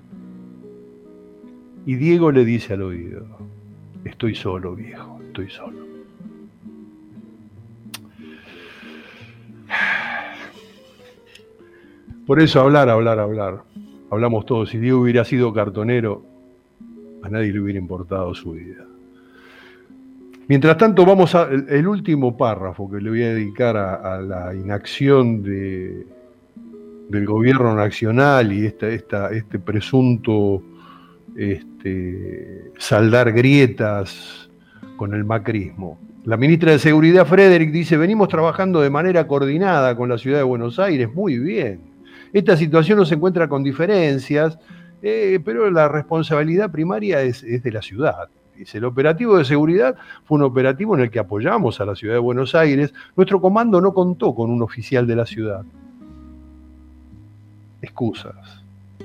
y Diego le dice al oído: estoy solo, viejo, estoy solo. Por eso hablar. Hablamos todos. Si Diego hubiera sido cartonero, a nadie le hubiera importado su vida. Mientras tanto, vamos el último párrafo que le voy a dedicar a la inacción del gobierno nacional y este presunto saldar grietas con el macrismo. La ministra de Seguridad, Frederick, dice: venimos trabajando de manera coordinada con la ciudad de Buenos Aires. Muy bien. Esta situación no se encuentra con diferencias, pero la responsabilidad primaria es de la ciudad. Dice: el operativo de seguridad fue un operativo en el que apoyamos a la ciudad de Buenos Aires. Nuestro comando no contó con un oficial de la ciudad. Excusas.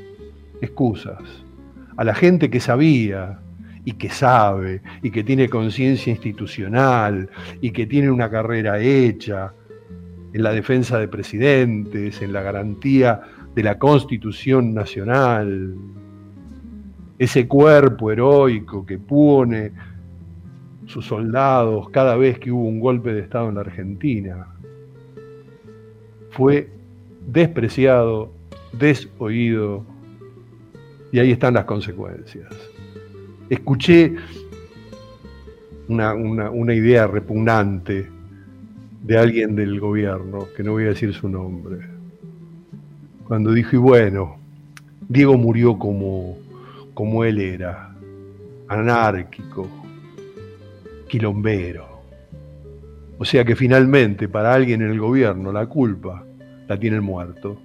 A la gente que sabía y que sabe y que tiene conciencia institucional y que tiene una carrera hecha en la defensa de presidentes, en la garantía de la Constitución Nacional, ese cuerpo heroico que pone sus soldados cada vez que hubo un golpe de Estado en la Argentina, fue despreciado, desoído, y ahí están las consecuencias. Escuché una idea repugnante de alguien del gobierno, que no voy a decir su nombre, cuando dijo: y bueno, Diego murió como él era, anárquico, quilombero. O sea que finalmente para alguien en el gobierno la culpa la tiene el muerto.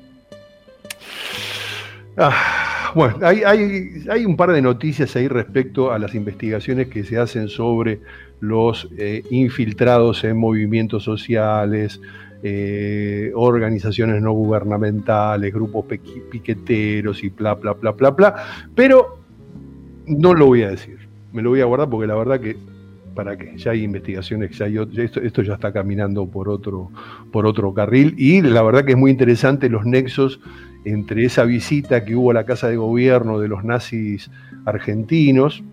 Bueno, hay un par de noticias ahí respecto a las investigaciones que se hacen sobre los infiltrados en movimientos sociales, organizaciones no gubernamentales, grupos piqueteros y bla, pero no lo voy a decir. Me lo voy a guardar porque la verdad que, ¿para qué? Ya hay investigaciones, esto ya está caminando por otro carril, y la verdad que es muy interesante los nexos entre esa visita que hubo a la Casa de Gobierno de los nazis argentinos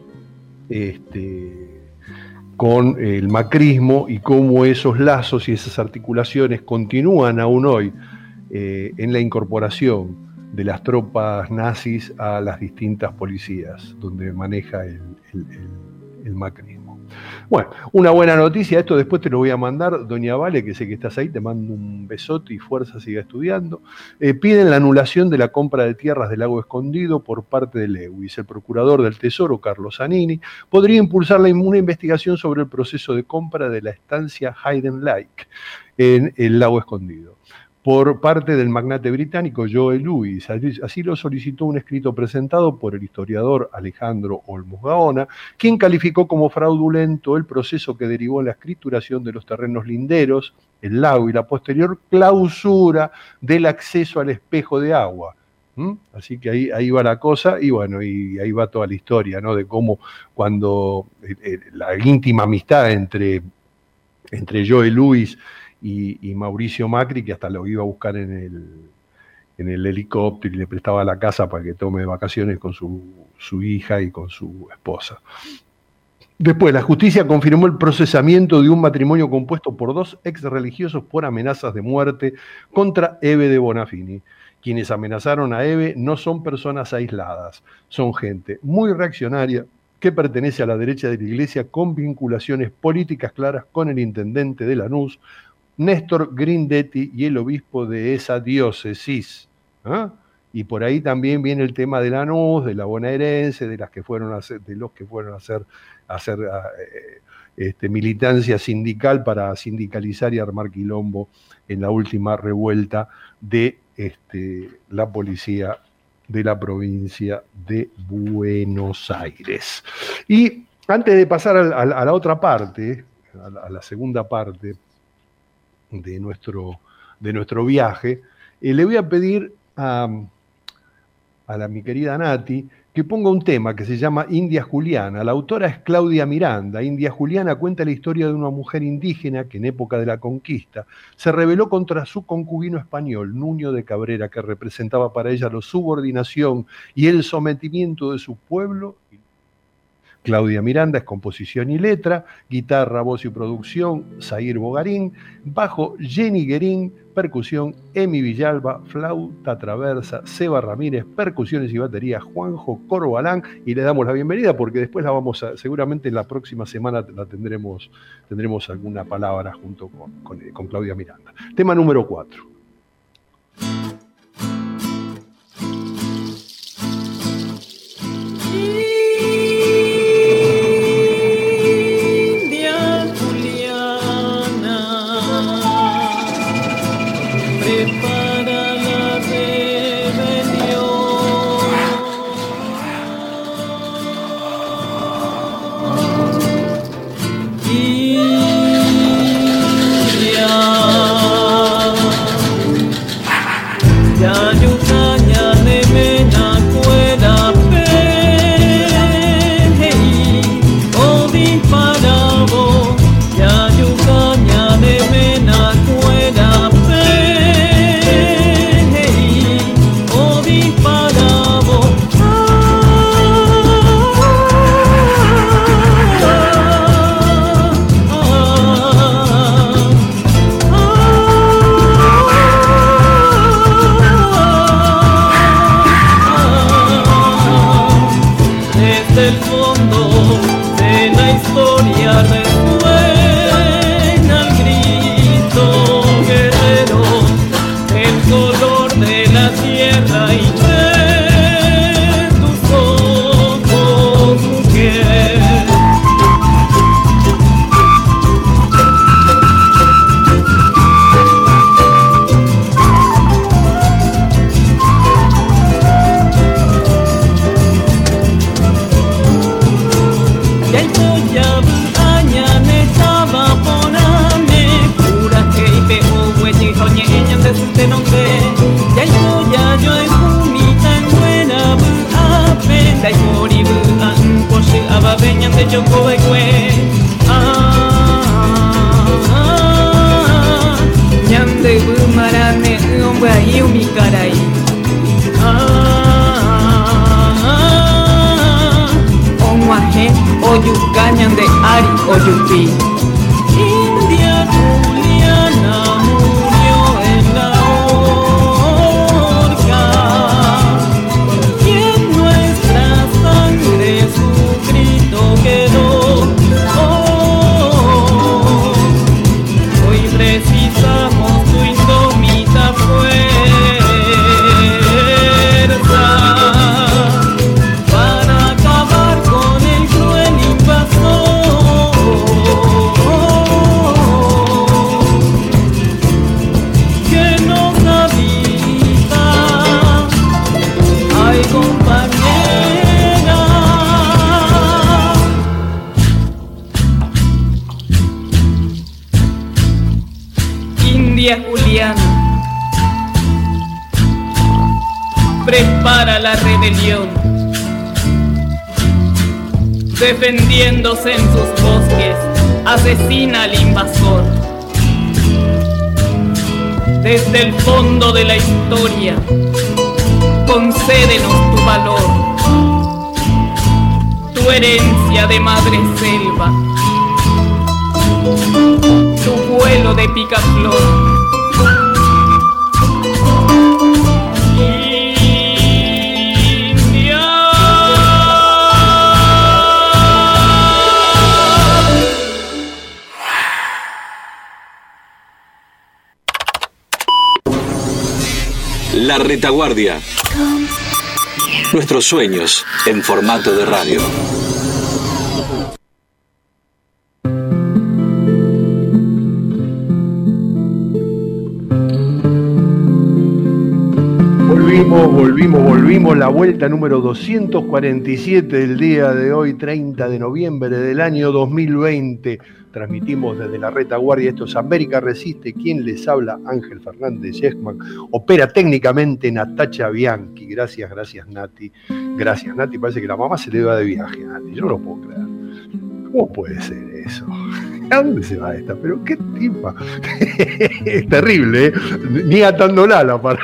con el macrismo, y cómo esos lazos y esas articulaciones continúan aún hoy en la incorporación de las tropas nazis a las distintas policías donde maneja el macrismo. Bueno, una buena noticia, esto después te lo voy a mandar, doña Vale, que sé que estás ahí, te mando un besote y fuerza, siga estudiando. Piden la anulación de la compra de tierras del Lago Escondido por parte de Lewis. El procurador del Tesoro, Carlos Zanini, podría impulsar una investigación sobre el proceso de compra de la estancia Hayden Lake en el Lago Escondido. por parte del magnate británico Joe Louis. Así lo solicitó un escrito presentado por el historiador Alejandro Olmos Gaona, quien calificó como fraudulento el proceso que derivó en la escrituración de los terrenos linderos, el lago y la posterior clausura del acceso al espejo de agua. Así que ahí va la cosa, y bueno, y ahí va toda la historia, ¿no? De cómo cuando la íntima amistad entre Joe Louis y Mauricio Macri, que hasta lo iba a buscar en el helicóptero y le prestaba la casa para que tome vacaciones con su hija y con su esposa. Después, la justicia confirmó el procesamiento de un matrimonio compuesto por 2 ex religiosos por amenazas de muerte contra Eve de Bonafini. Quienes amenazaron a Eve no son personas aisladas, son gente muy reaccionaria que pertenece a la derecha de la Iglesia con vinculaciones políticas claras con el intendente de Lanús, Néstor Grindetti, y el obispo de esa diócesis. Y por ahí también viene el tema de Lanús, de la bonaerense, de los que fueron a hacer militancia sindical para sindicalizar y armar quilombo en la última revuelta de la policía de la provincia de Buenos Aires. Y antes de pasar a la otra parte, a la segunda parte de nuestro viaje, le voy a pedir a mi querida Nati que ponga un tema que se llama India Juliana. La autora es Claudia Miranda. India Juliana cuenta la historia de una mujer indígena que en época de la conquista se rebeló contra su concubino español, Nuño de Cabrera, que representaba para ella la subordinación y el sometimiento de su pueblo. Claudia Miranda es composición y letra, guitarra, voz y producción, Zair Bogarín, bajo, Jenny Guerín, percusión, Emi Villalba, flauta traversa, Seba Ramírez, percusiones y batería, Juanjo Corbalán, y le damos la bienvenida porque después la seguramente la próxima semana la tendremos alguna palabra junto con Claudia Miranda. Tema número 4. India Juliana murió en la
guardián prepara la rebelión, defendiéndose en sus bosques, asesina al invasor. Desde el fondo de la historia, concédenos tu valor, tu herencia de madre selva, tu vuelo de picaflor.
La Retaguardia. Nuestros sueños en formato de radio.
Volvimos, la vuelta número 247 del día de hoy, 30 de noviembre del año 2020. Transmitimos desde la Retaguardia, esto es América Resiste. ¿Quién les habla? Ángel Fernández Yesman. Opera técnicamente Natacha Bianchi. Gracias Nati. Gracias Nati, parece que la mamá se le va de viaje a Nati. Yo no lo puedo creer. ¿Cómo puede ser eso? ¿A dónde se va esta? Pero qué tipa. Es terrible, ¿eh? Ni atándola la para.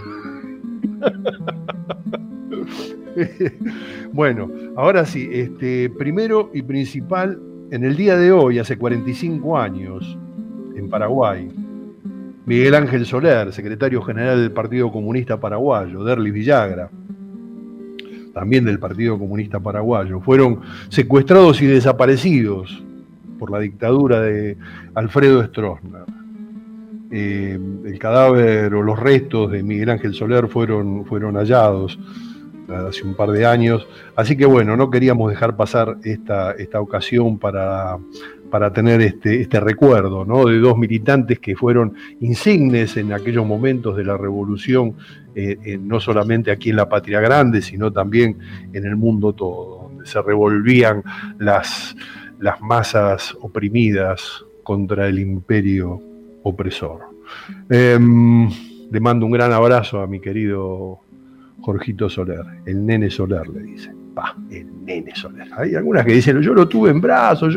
Bueno, ahora sí, primero y principal, en el día de hoy, hace 45 años, en Paraguay, Miguel Ángel Soler, secretario general del Partido Comunista Paraguayo, Derlis Villagra, también del Partido Comunista Paraguayo, fueron secuestrados y desaparecidos por la dictadura de Alfredo Stroessner. El cadáver o los restos de Miguel Ángel Soler fueron hallados hace un par de años, así que bueno, no queríamos dejar pasar esta ocasión para tener este recuerdo, ¿no? De dos militantes que fueron insignes en aquellos momentos de la revolución, no solamente aquí en la Patria Grande, sino también en el mundo todo, donde se revolvían las masas oprimidas contra el imperio opresor. Le mando un gran abrazo a mi querido Jorgito Soler, el nene Soler, le dicen. El nene Soler. Hay algunas que dicen, yo lo tuve en brazos.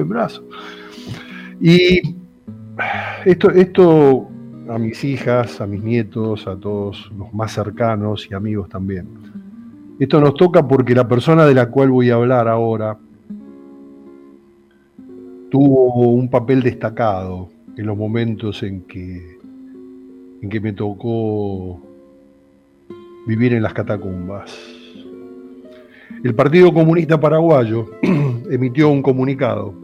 Y esto a mis hijas, a mis nietos, a todos los más cercanos y amigos también. Esto nos toca porque la persona de la cual voy a hablar ahora tuvo un papel destacado en los momentos en que me tocó vivir en las catacumbas. El Partido Comunista Paraguayo emitió un comunicado.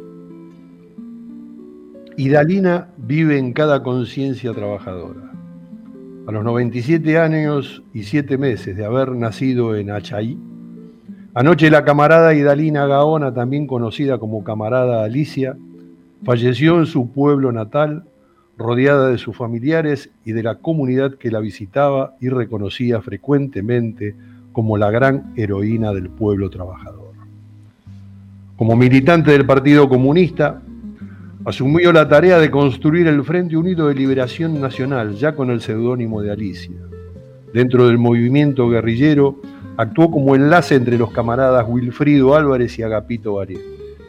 Idalina vive en cada conciencia trabajadora. A los 97 años y 7 meses de haber nacido en Achaí, anoche la camarada Idalina Gaona, también conocida como camarada Alicia, falleció en su pueblo natal, rodeada de sus familiares y de la comunidad que la visitaba y reconocía frecuentemente como la gran heroína del pueblo trabajador. Como militante del Partido Comunista, asumió la tarea de construir el Frente Unido de Liberación Nacional, ya con el seudónimo de Alicia. Dentro del movimiento guerrillero, actuó como enlace entre los camaradas Wilfrido Álvarez y Agapito Varela.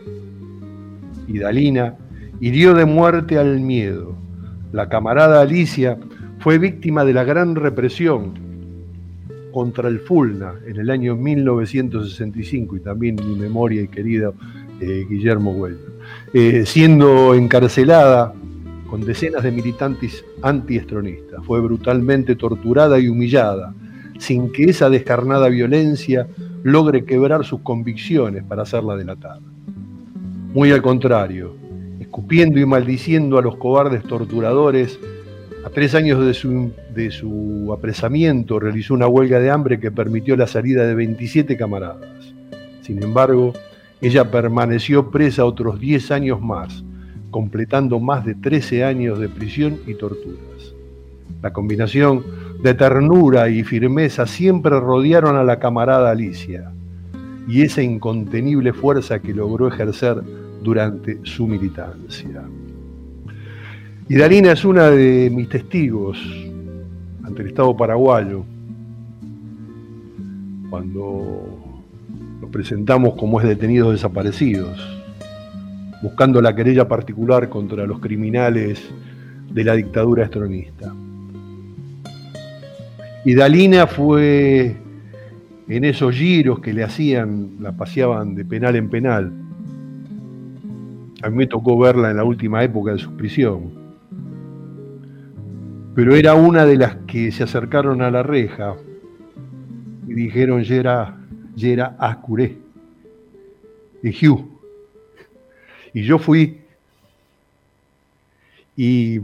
Idalina hirió de muerte al miedo. La camarada Alicia fue víctima de la gran represión contra el Fulna en el año 1965, y también mi memoria y querido Guillermo Güell, siendo encarcelada con decenas de militantes antiestronistas. Fue brutalmente torturada y humillada, sin que esa descarnada violencia logre quebrar sus convicciones para hacerla delatar. Muy al contrario, escupiendo y maldiciendo a los cobardes torturadores, a 3 años de su apresamiento realizó una huelga de hambre que permitió la salida de 27 camaradas. Sin embargo, ella permaneció presa otros 10 años más, completando más de 13 años de prisión y torturas. La combinación de ternura y firmeza siempre rodearon a la camarada Alicia, y esa incontenible fuerza que logró ejercer durante su militancia. Idalina es una de mis testigos ante el Estado paraguayo cuando nos presentamos como detenidos desaparecidos, buscando la querella particular contra los criminales de la dictadura estronista. Idalina fue en esos giros que le hacían, la paseaban de penal en penal. A mí me tocó verla en la última época de su prisión. Pero era una de las que se acercaron a la reja y dijeron, Yera Ascuré, de Hugh. Y yo fui, y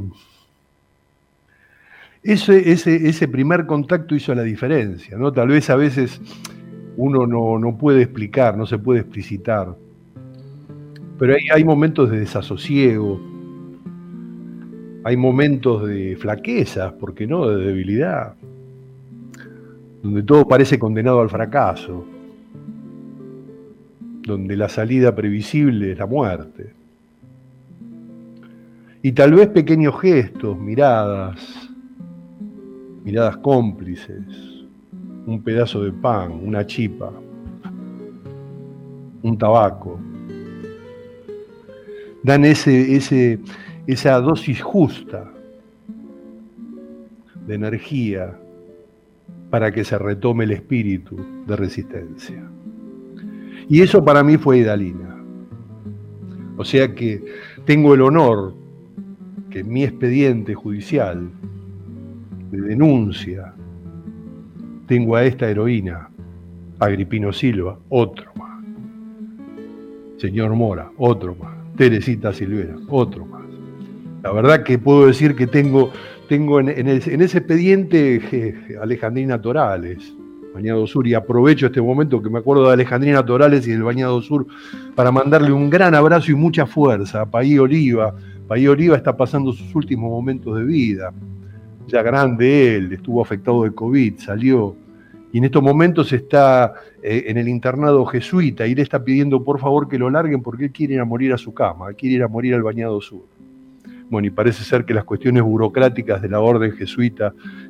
ese primer contacto hizo la diferencia, ¿no? Tal vez a veces uno no puede explicar, no se puede explicitar, pero hay momentos de desasosiego, hay momentos de flaqueza, ¿por qué no?, de debilidad, donde todo parece condenado al fracaso, donde la salida previsible es la muerte. Y tal vez pequeños gestos, miradas cómplices, un pedazo de pan, una chipa, un tabaco, dan esa dosis justa de energía para que se retome el espíritu de resistencia. Y eso para mí fue Idalina. O sea que tengo el honor que en mi expediente judicial de denuncia tengo a esta heroína, Agripino Silva, otro más. Señor Mora, otro más. Teresita Silvera, otro más. La verdad que puedo decir que tengo en ese expediente Alejandrina Torales, Bañado Sur, y aprovecho este momento que me acuerdo de Alejandrina Torales y del Bañado Sur para mandarle un gran abrazo y mucha fuerza a Paí Oliva. Paí Oliva está pasando sus últimos momentos de vida, ya grande él, estuvo afectado de COVID, salió, y en estos momentos está en el internado jesuita, y le está pidiendo por favor que lo larguen porque él quiere ir a morir a su cama, quiere ir a morir al Bañado Sur. Bueno, y parece ser que las cuestiones burocráticas de la orden jesuita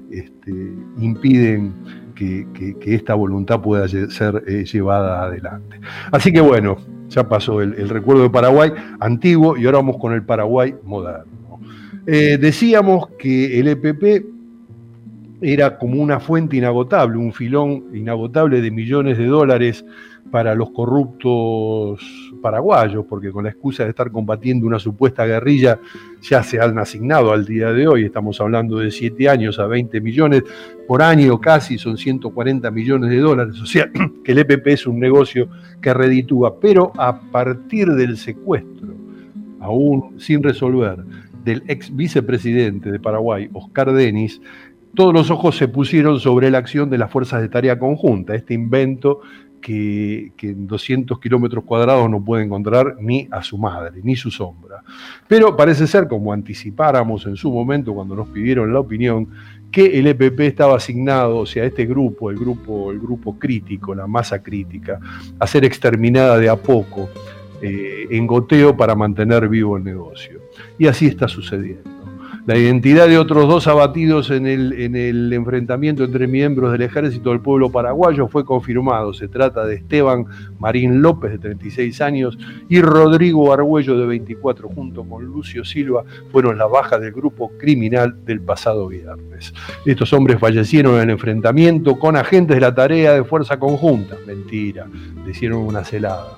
impiden que esta voluntad pueda ser llevada adelante. Así que bueno, ya pasó el recuerdo de Paraguay antiguo y ahora vamos con el Paraguay moderno. Decíamos que el EPP era como una fuente inagotable, un filón inagotable de millones de dólares para los corruptos paraguayos, porque con la excusa de estar combatiendo una supuesta guerrilla ya se han asignado al día de hoy, estamos hablando de 7 años a 20 millones por año casi, son 140 millones de dólares, o sea que el EPP es un negocio que reditúa, pero a partir del secuestro, aún sin resolver, del ex vicepresidente de Paraguay, Oscar Denis, todos los ojos se pusieron sobre la acción de las fuerzas de tarea conjunta, este invento que en 200 kilómetros cuadrados no puede encontrar ni a su madre, ni su sombra. Pero parece ser, como anticipáramos en su momento cuando nos pidieron la opinión, que el EPP estaba asignado, o sea, este grupo, el grupo crítico, la masa crítica, a ser exterminada de a poco, en goteo para mantener vivo el negocio. Y así está sucediendo. La identidad de otros 2 abatidos en el enfrentamiento entre miembros del Ejército del Pueblo Paraguayo fue confirmado. Se trata de Esteban Marín López, de 36 años, y Rodrigo Argüello, de 24, junto con Lucio Silva, fueron las bajas del grupo criminal del pasado viernes. Estos hombres fallecieron en el enfrentamiento con agentes de la tarea de fuerza conjunta. Mentira, le hicieron una celada.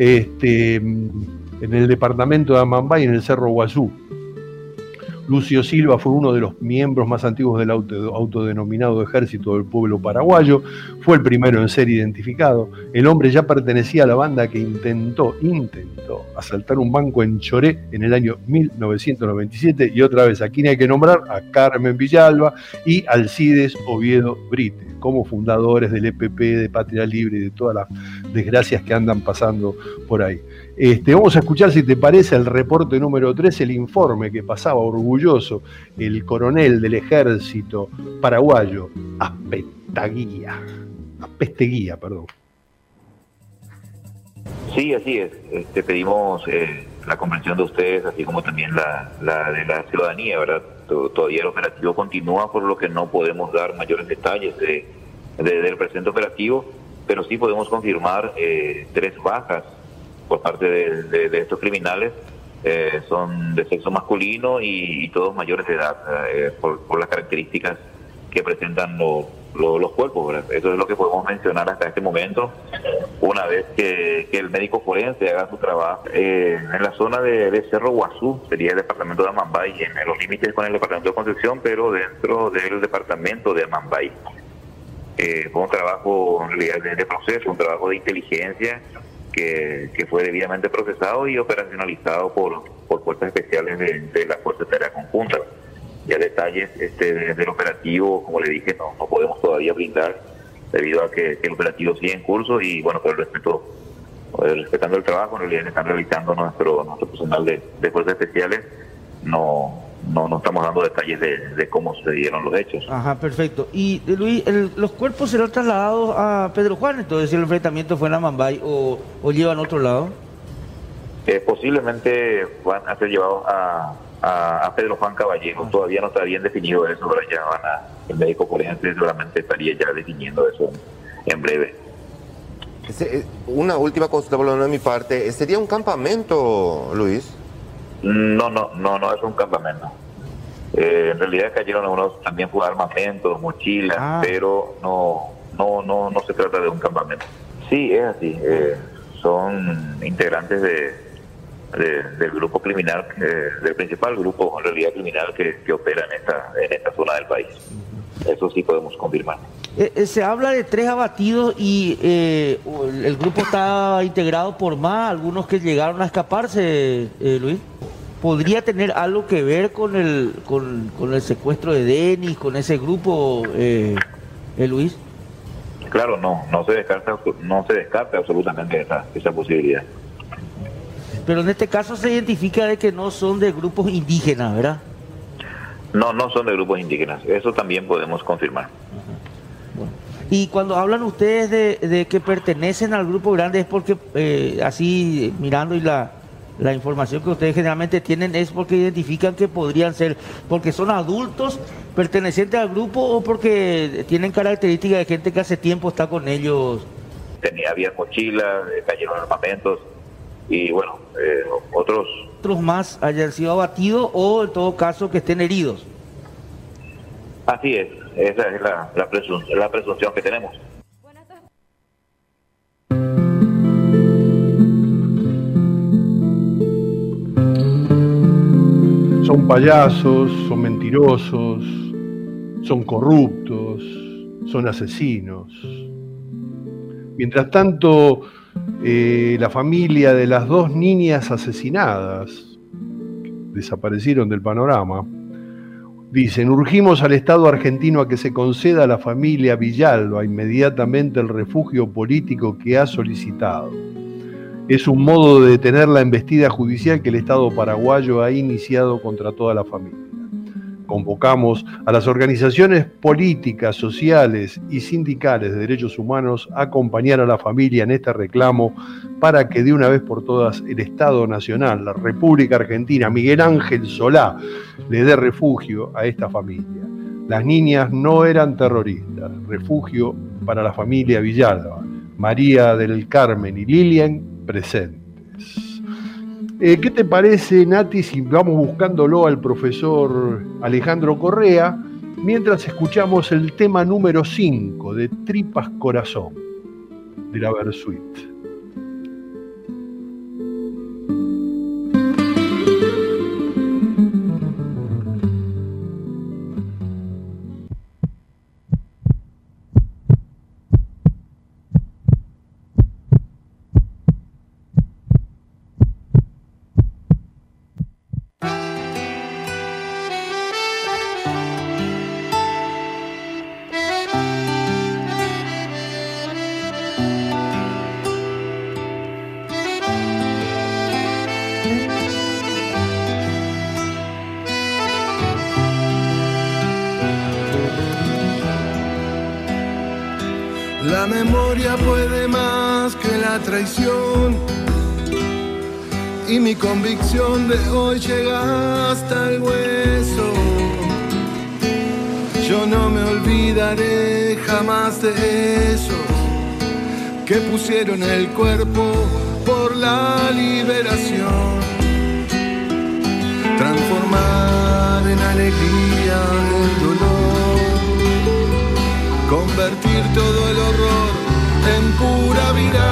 En el departamento de Amambay, en el Cerro Guazú. Lucio Silva fue uno de los miembros más antiguos del autodenominado Ejército del Pueblo Paraguayo, fue el primero en ser identificado. El hombre ya pertenecía a la banda que intentó asaltar un banco en Choré en el año 1997, y otra vez, aquí hay que nombrar a Carmen Villalba y Alcides Oviedo Brite, como fundadores del EPP, de Patria Libre y de todas las desgracias que andan pasando por ahí. Vamos a escuchar, si te parece, el reporte número 3, el informe que pasaba orgulloso el coronel del ejército paraguayo, Apesteguía.
Sí, así es. Pedimos la comprensión de ustedes, así como también la de la ciudadanía, ¿verdad? Todavía el operativo continúa, por lo que no podemos dar mayores detalles del presente operativo, pero sí podemos confirmar 3 bajas por parte de estos criminales. Son de sexo masculino y todos mayores de edad, por las características que presentan los cuerpos, ¿verdad? Eso es lo que podemos mencionar hasta este momento. Una vez que el médico forense haga su trabajo en la zona de Cerro Guazú, sería el departamento de Amambay, en los límites con el departamento de Concepción, pero dentro del departamento de Amambay. Fue un trabajo en realidad de proceso, un trabajo de inteligencia que fue debidamente procesado y operacionalizado por fuerzas especiales de la Fuerza de Tarea Conjunta. Ya detalles del operativo, como le dije, no podemos todavía brindar, debido a que el operativo sigue en curso y bueno, pero respetando el trabajo en realidad que están realizando nuestro personal de fuerzas especiales, no estamos dando detalles de cómo se dieron los hechos.
Ajá, perfecto. Y Luis, ¿los cuerpos serán trasladados a Pedro Juan, entonces, si el enfrentamiento fue en Amambay, o llevan a otro lado?
Posiblemente van a ser llevados a Pedro Juan Caballero. Todavía no está bien definido eso, pero ya el médico forense seguramente estaría ya definiendo eso en breve.
Una última consulta por lo menos de mi parte. ¿Sería un campamento, Luis?
No es un campamento. En realidad cayeron algunos, también fue armamento, mochilas, pero no se trata de un campamento. Sí, es así. Son integrantes del grupo criminal, del principal grupo en realidad criminal que opera en esta zona del país. Eso sí podemos confirmar.
Se habla de 3 abatidos y el grupo está integrado por más, algunos que llegaron a escaparse, Luis. ¿Podría tener algo que ver con el secuestro de Denis, con ese grupo, Luis?
Claro, no se descarta absolutamente esa posibilidad.
Pero en este caso se identifica de que no son de grupos indígenas, ¿verdad?
No son de grupos indígenas, eso también podemos confirmar.
Bueno. Y cuando hablan ustedes de que pertenecen al grupo grande, es porque así mirando y la información que ustedes generalmente tienen es porque identifican que podrían ser, porque son adultos pertenecientes al grupo o porque tienen características de gente que hace tiempo está con ellos.
Había mochilas, cayeron armamentos y bueno, otros
más hayan sido abatidos o en todo caso que estén heridos.
Así es, esa es la presunción que tenemos.
Son payasos, son mentirosos, son corruptos, son asesinos. Mientras tanto, la familia de las 2 niñas asesinadas, desaparecieron del panorama, dicen: urgimos al Estado argentino a que se conceda a la familia Villalba inmediatamente el refugio político que ha solicitado. Es un modo de detener la embestida judicial que el Estado paraguayo ha iniciado contra toda la familia. Convocamos a las organizaciones políticas, sociales y sindicales de derechos humanos a acompañar a la familia en este reclamo para que de una vez por todas el Estado Nacional, la República Argentina, Miguel Ángel Solá, le dé refugio a esta familia. Las niñas no eran terroristas. Refugio para la familia Villalba, María del Carmen y Lilian presentes. ¿Qué te parece, Nati, si vamos buscándolo al profesor Alejandro Correa mientras escuchamos el tema número 5 de Tripas Corazón de la Versuit?
La memoria puede más que la traición.
y mi convicción de hoy llega hasta el hueso. Yo no me olvidaré jamás de esos que pusieron el cuerpo por la liberación. Transformar en alegría el dolor, convertir todo el horror en pura vida.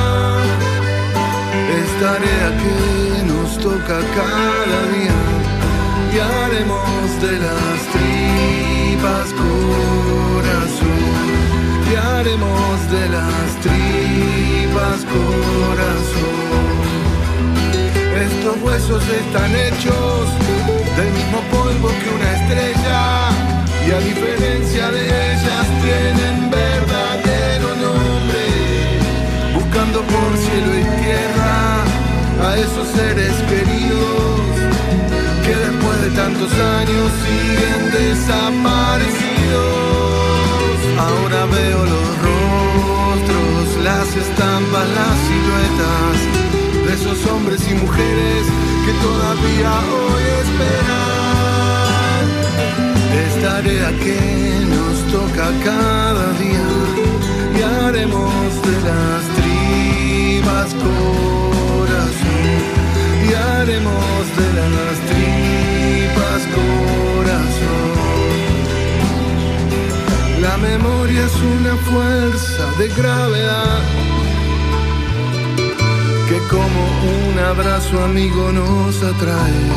Es tarea que nos toca cada día y haremos de las tripas corazón, y haremos de las tripas corazón. Estos huesos están hechos del mismo polvo que una estrella, y a diferencia de ellas tienen verdadero nombre, buscando por cielo y tierra a esos seres queridos que después de tantos años siguen desaparecidos. Ahora veo los rostros, las estampas, las siluetas de esos hombres y mujeres que todavía hoy esperan. Es tarea que nos toca cada día y haremos de las tripas corazón, y haremos de las tripas corazón. La memoria es una fuerza de gravedad que como un abrazo amigo nos atrae.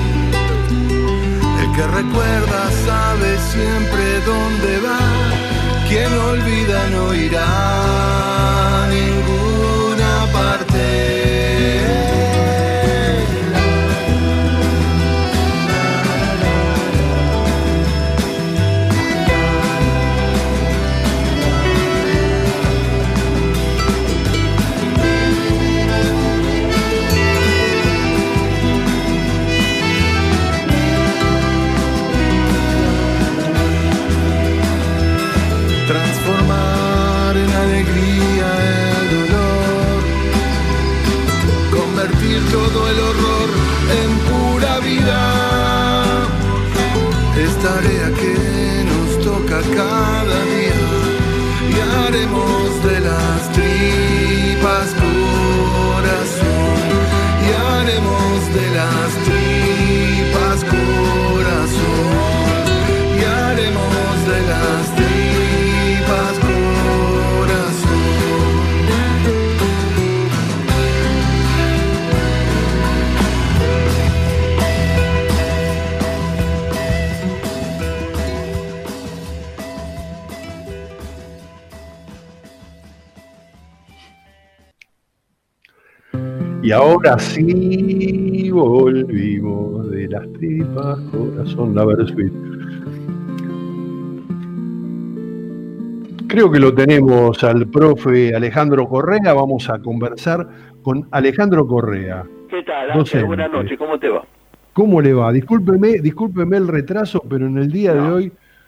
El que recuerda sabe siempre dónde va, quien olvida no irá a ninguna parte. Transformar en alegría el dolor, convertir todo el horror en pura vida. Es tarea que nos toca cada día y haremos de las tripas corazón, y haremos de las tripas corazón, y haremos de las tripas corazón.
Y ahora sí volvimos de las tripas corazón, la Versuit. Creo que lo tenemos al profe Alejandro Correa. Vamos a conversar con Alejandro Correa.
¿Qué tal, Ángel? Buenas noches, ¿cómo te va?
¿Cómo le va? Discúlpeme el retraso, pero en el día de hoy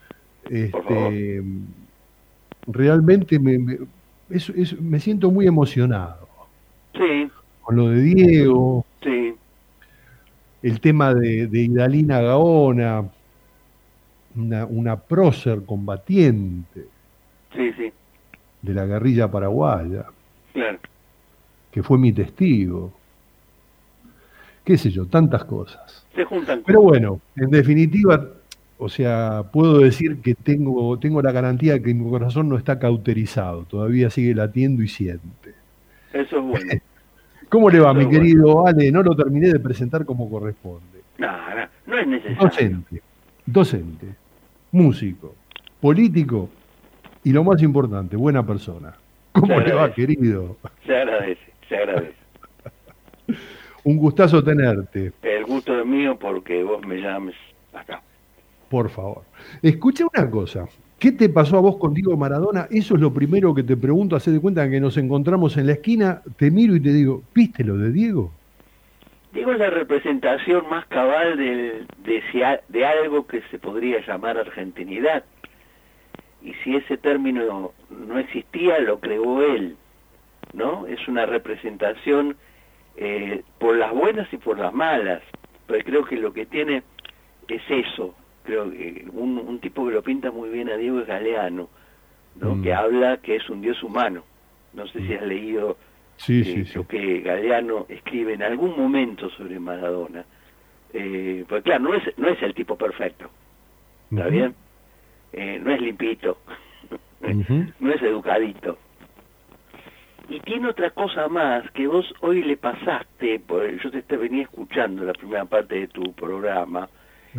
realmente me siento muy emocionado.
Sí.
Con lo de Diego,
sí.
El tema de Idalina Gaona, una prócer combatiente.
Sí, sí.
De la guerrilla paraguaya.
Claro.
Que fue mi testigo. Qué sé yo, tantas cosas.
Se juntan.
Pero bueno, en definitiva, o sea, puedo decir que tengo la garantía de que mi corazón no está cauterizado, todavía sigue latiendo y siente.
Eso es bueno.
¿Cómo le va,
Eso
mi
es
querido Ale? No lo terminé de presentar como corresponde.
No es necesario.
Docente, músico, político y lo más importante, buena persona. ¿Cómo le va, querido?
Se agradece, se agradece.
Un gustazo tenerte.
El gusto es mío porque vos me llames acá.
Por favor. Escucha una cosa. ¿Qué te pasó a vos con Diego Maradona? Eso es lo primero que te pregunto. Hacé de cuenta que nos encontramos en la esquina, te miro y te digo, ¿viste lo de Diego?
Diego es la representación más cabal de algo que se podría llamar argentinidad. Y si ese término no existía, lo creó él, ¿no? Es una representación por las buenas y por las malas, pero creo que lo que tiene es eso. Creo que un tipo que lo pinta muy bien a Diego es Galeano, ¿no? Que habla que es un dios humano. No sé si has leído lo que Galeano escribe en algún momento sobre Maradona. Pues claro, no es el tipo perfecto, ¿está bien? No es limpito, no es educadito. Y tiene otra cosa más que vos hoy le pasaste, yo te venía escuchando la primera parte de tu programa,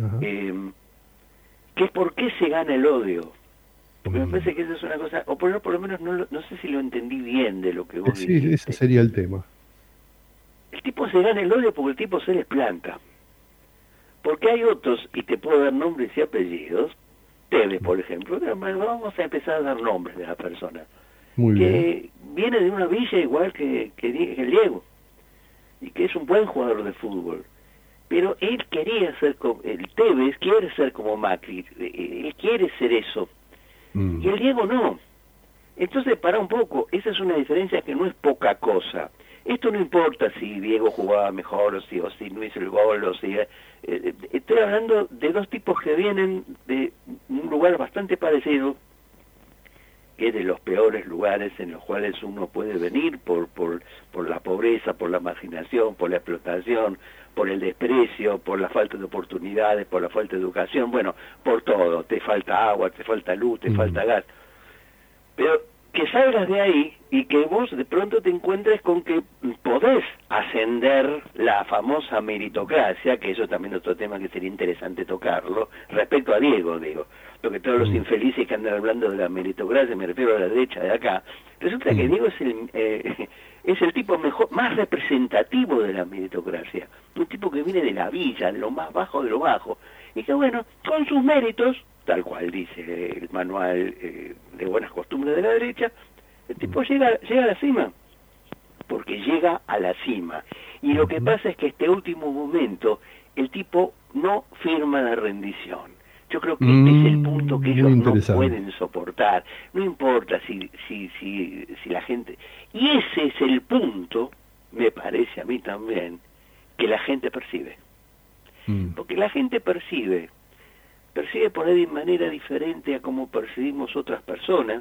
que es por qué se gana el odio. Porque me parece que esa es una cosa, o por lo menos no sé si lo entendí bien de lo que vos dijiste.
Sí, ese sería el tema.
El tipo se gana el odio porque el tipo se les planta. Porque hay otros, y te puedo dar nombres y apellidos, Tevez, por ejemplo, vamos a empezar a dar nombres de la persona.
Muy
que
bien.
Viene de una villa igual que el Diego, y que es un buen jugador de fútbol. Pero él quería ser como, el Tevez quiere ser como Macri, él quiere ser eso. Y el Diego no. Entonces, para un poco, esa es una diferencia que no es poca cosa. Esto no importa si Diego jugaba mejor o si no hizo el gol, o si... estoy hablando de dos tipos que vienen de un lugar bastante parecido, que es de los peores lugares en los cuales uno puede venir por la pobreza, por la marginación, por la explotación, por el desprecio, por la falta de oportunidades, por la falta de educación, bueno, por todo. Te falta agua, te falta luz, te falta gas. Pero que salgas de ahí y que vos de pronto te encuentres con que podés ascender la famosa meritocracia, que eso también es otro tema que sería interesante tocarlo, respecto a Diego, digo, porque todos los infelices que andan hablando de la meritocracia, me refiero a la derecha de acá, resulta que Diego es el tipo más representativo de la meritocracia, un tipo que viene de la villa, de lo más bajo de lo bajo, y que bueno, con sus méritos, tal cual dice el manual de buenas costumbres de la derecha, el tipo llega a la cima, porque llega a la cima. Y lo que pasa es que este último momento, el tipo no firma la rendición. Yo creo que este es el punto que ellos no pueden soportar. No importa si la gente... Y ese es el punto, me parece a mí también, que la gente percibe. Porque la gente percibe por ahí de manera diferente a como percibimos otras personas.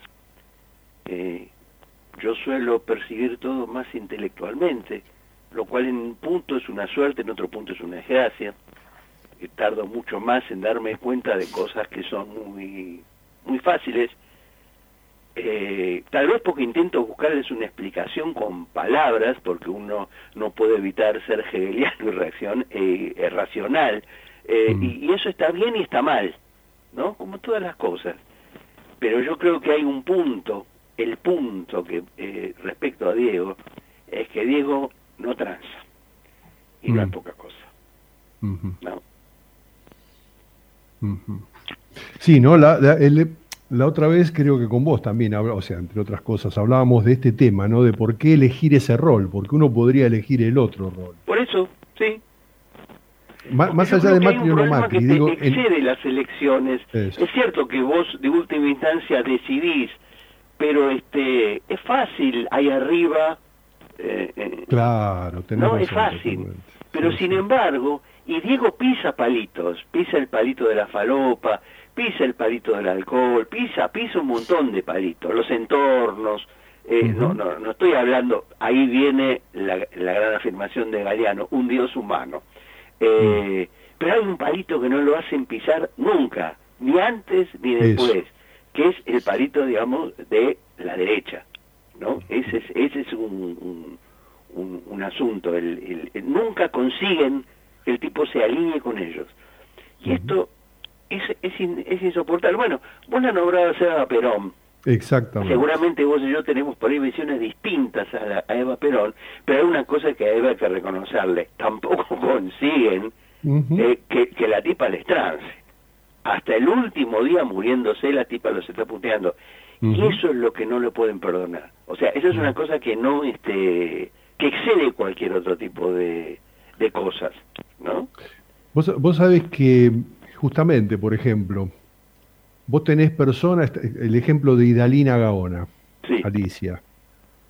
Yo suelo percibir todo más intelectualmente, lo cual en un punto es una suerte, en otro punto es una desgracia. Tardo mucho más en darme cuenta de cosas que son muy, muy fáciles. Tal vez porque intento buscarles una explicación con palabras, porque uno no puede evitar ser hegeliano y racional. Y eso está bien y está mal, ¿no? Como todas las cosas. Pero yo creo que hay un punto, el punto que respecto a Diego, es que Diego no tranza. Y no es poca cosa. ¿No?
Sí, ¿no? La otra vez creo que con vos también, o sea, entre otras cosas, hablábamos de este tema, ¿no? De por qué elegir ese rol, porque uno podría elegir el otro rol.
Por eso, sí.
Más allá de Macri o no Macri, digo...
excede las elecciones.
Eso.
Es cierto que vos de última instancia decidís, pero es fácil ahí arriba...
claro,
no
razón,
es fácil, pero sin embargo, y Diego pisa palitos, pisa el palito de la falopa, pisa el palito del alcohol, pisa un montón de palitos, los entornos, no estoy hablando, ahí viene la gran afirmación de Galeano, un dios humano, pero hay un palito que no lo hacen pisar nunca, ni antes ni después, que es el palito, digamos, de la derecha, ¿no? Ese es un asunto, nunca consiguen que el tipo se alinee con ellos. Y esto es insoportable. Bueno, vos la nombrabas a Eva Perón.
Exactamente.
Seguramente vos y yo tenemos por ahí visiones distintas a Eva Perón, pero hay una cosa que a Eva hay que reconocerle. Tampoco consiguen que la tipa les trance. Hasta el último día muriéndose, la tipa los está puteando. Y eso es lo que no le pueden perdonar. O sea, eso es una cosa que no, que excede cualquier otro tipo de cosas, ¿no?
Vos sabés que, justamente, por ejemplo, vos tenés personas, el ejemplo de Idalina Gaona, Alicia.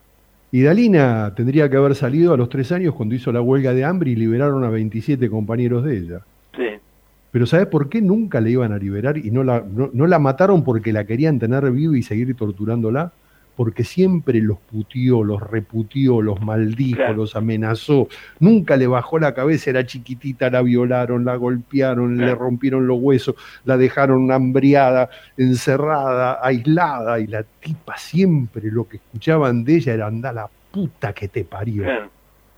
Y Dalina tendría que haber salido a los 3 años cuando hizo la huelga de hambre y liberaron a 27 compañeros de ella.
Sí.
Pero ¿sabes por qué nunca le iban a liberar y no la mataron porque la querían tener viva y seguir torturándola? Porque siempre los puteó, los reputió, los maldijo,
Claro.
los amenazó. Nunca le bajó la cabeza, era chiquitita, la violaron, la golpearon, le rompieron los huesos, la dejaron hambriada, encerrada, aislada. Y la tipa siempre lo que escuchaban de ella era andá la puta que te parió.
Claro,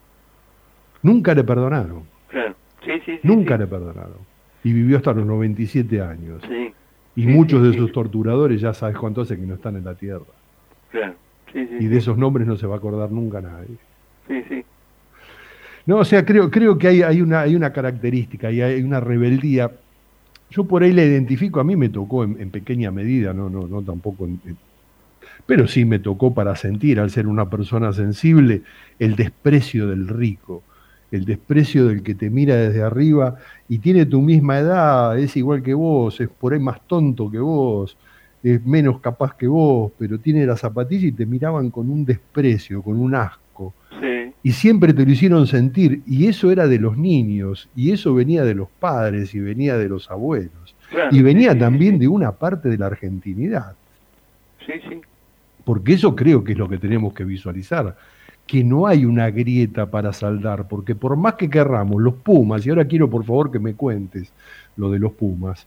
Nunca le perdonaron,
claro. Sí,
nunca le perdonaron. Y vivió hasta los 97 años.
Sí,
Y muchos de sus torturadores ya sabes cuánto hace que no están en la tierra.
claro. Sí,
Y de esos nombres no se va a acordar nunca nadie.
Sí.
No, o sea, creo que hay una característica y hay una rebeldía. Yo por ahí la identifico, a mí me tocó en pequeña medida, no tampoco, pero sí me tocó para sentir, al ser una persona sensible, el desprecio del rico, el desprecio del que te mira desde arriba y tiene tu misma edad, es igual que vos, es por ahí más tonto que vos, es menos capaz que vos, pero tiene la zapatilla y te miraban con un desprecio, con un asco.
Sí.
Y siempre te lo hicieron sentir, y eso era de los niños, y eso venía de los padres, y venía de los abuelos,
Claro,
y venía también de una parte de la argentinidad,
Sí.
porque eso creo que es lo que tenemos que visualizar, que no hay una grieta para saldar, porque por más que querramos, los Pumas, y ahora quiero por favor que me cuentes lo de los Pumas,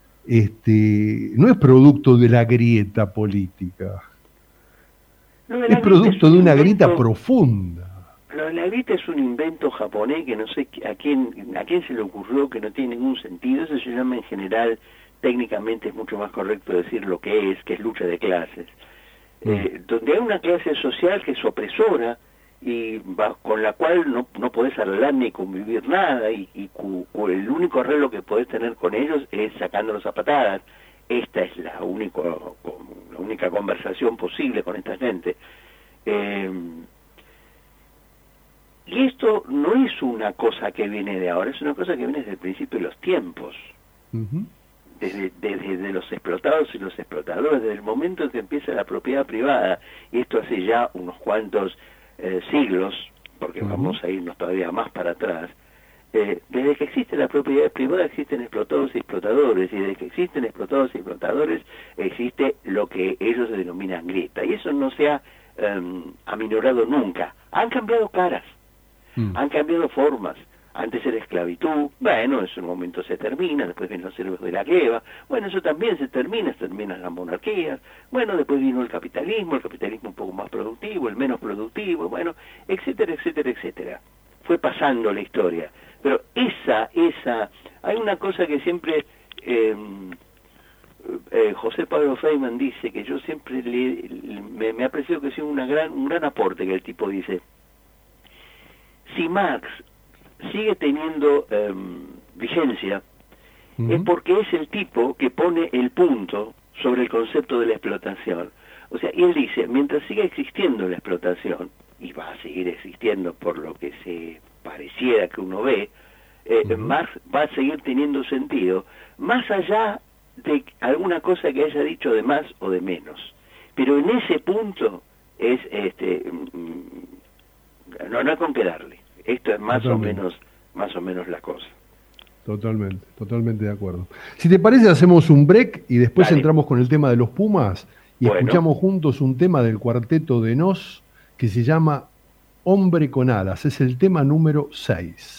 no es producto de la grieta política,
Lo de la
es
grieta
producto
un
de una
invento-
grieta profunda.
Lo de la grieta es un invento japonés que no sé a quién se le ocurrió, que no tiene ningún sentido. Eso se llama en general, técnicamente es mucho más correcto decir lo que es lucha de clases. Donde hay una clase social que es opresora y con la cual no podés hablar ni convivir nada y el único arreglo que podés tener con ellos es sacándolos a patadas. Esta es la única conversación posible con esta gente. Y esto no es una cosa que viene de ahora, es una cosa que viene desde el principio de los tiempos. Desde los explotados y los explotadores, desde el momento en que empieza la propiedad privada, y esto hace ya unos cuantos siglos, porque vamos a irnos todavía más para atrás. Desde que existe la propiedad privada existen explotados y explotadores, y desde que existen explotados y explotadores existe lo que ellos denominan grieta, y eso no se ha aminorado nunca. Han cambiado caras, han cambiado formas. Antes era esclavitud, bueno, en un momento se termina, después vienen los héroes de la guerra, bueno, eso también se terminan las monarquías, bueno, después vino el capitalismo un poco más productivo, el menos productivo, bueno, etcétera, etcétera, etcétera. Fue pasando la historia. Pero hay una cosa que siempre José Pablo Feynman dice, que yo siempre me ha parecido que es un gran aporte que el tipo dice. Si Marx sigue teniendo vigencia, es porque es el tipo que pone el punto sobre el concepto de la explotación. O sea, y él dice, mientras siga existiendo la explotación, y va a seguir existiendo por lo que se pareciera que uno ve, Marx va a seguir teniendo sentido, más allá de alguna cosa que haya dicho de más o de menos. Pero en ese punto es no hay con qué darle. Esto es más o menos la cosa.
Totalmente de acuerdo. Si te parece, hacemos un break y después entramos con el tema de los Pumas y escuchamos juntos un tema del cuarteto de Nos que se llama Hombre con Alas. Es el tema número 6.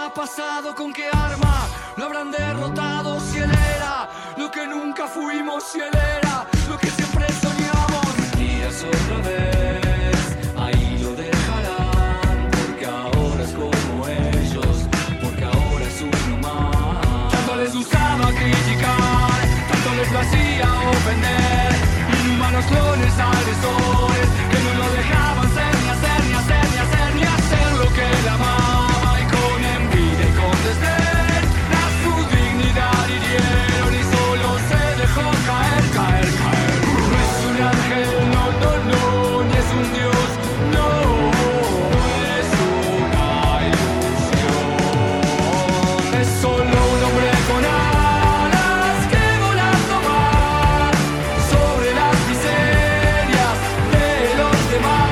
habrá pasado? ¿Con qué arma lo habrán derrotado? Si él era lo que nunca fuimos, si él era lo que siempre soñamos. Mentiras otra vez, ahí lo dejarán, porque ahora es como ellos, porque ahora es uno más. Tanto les gustaba criticar, tanto les lo hacía ofender, inhumanos clones agresores que no lo dejaban ser, ni hacer, ni hacer, ni hacer, ni hacer lo que él amaba, y con envidia y con desdén a su dignidad hirieron y solo se dejó caer, caer, caer. No es un ángel, no, no, no, ni es un dios, no, es una ilusión, es solo un hombre con alas que volando va sobre las miserias de los demás.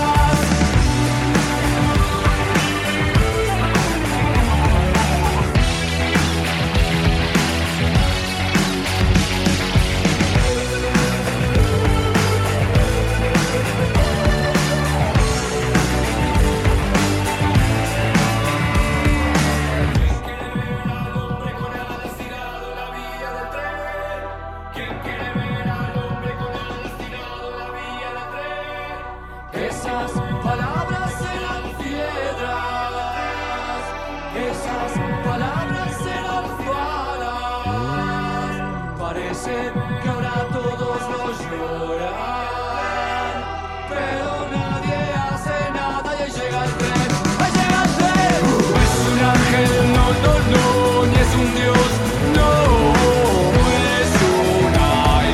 Esas palabras eran piedras, esas palabras eran balas. Parece que ahora todos los lloran, pero nadie hace nada y ahí llega el tren, ahí llega el tren. No es un ángel, no, no, no, ni es un dios, no, es una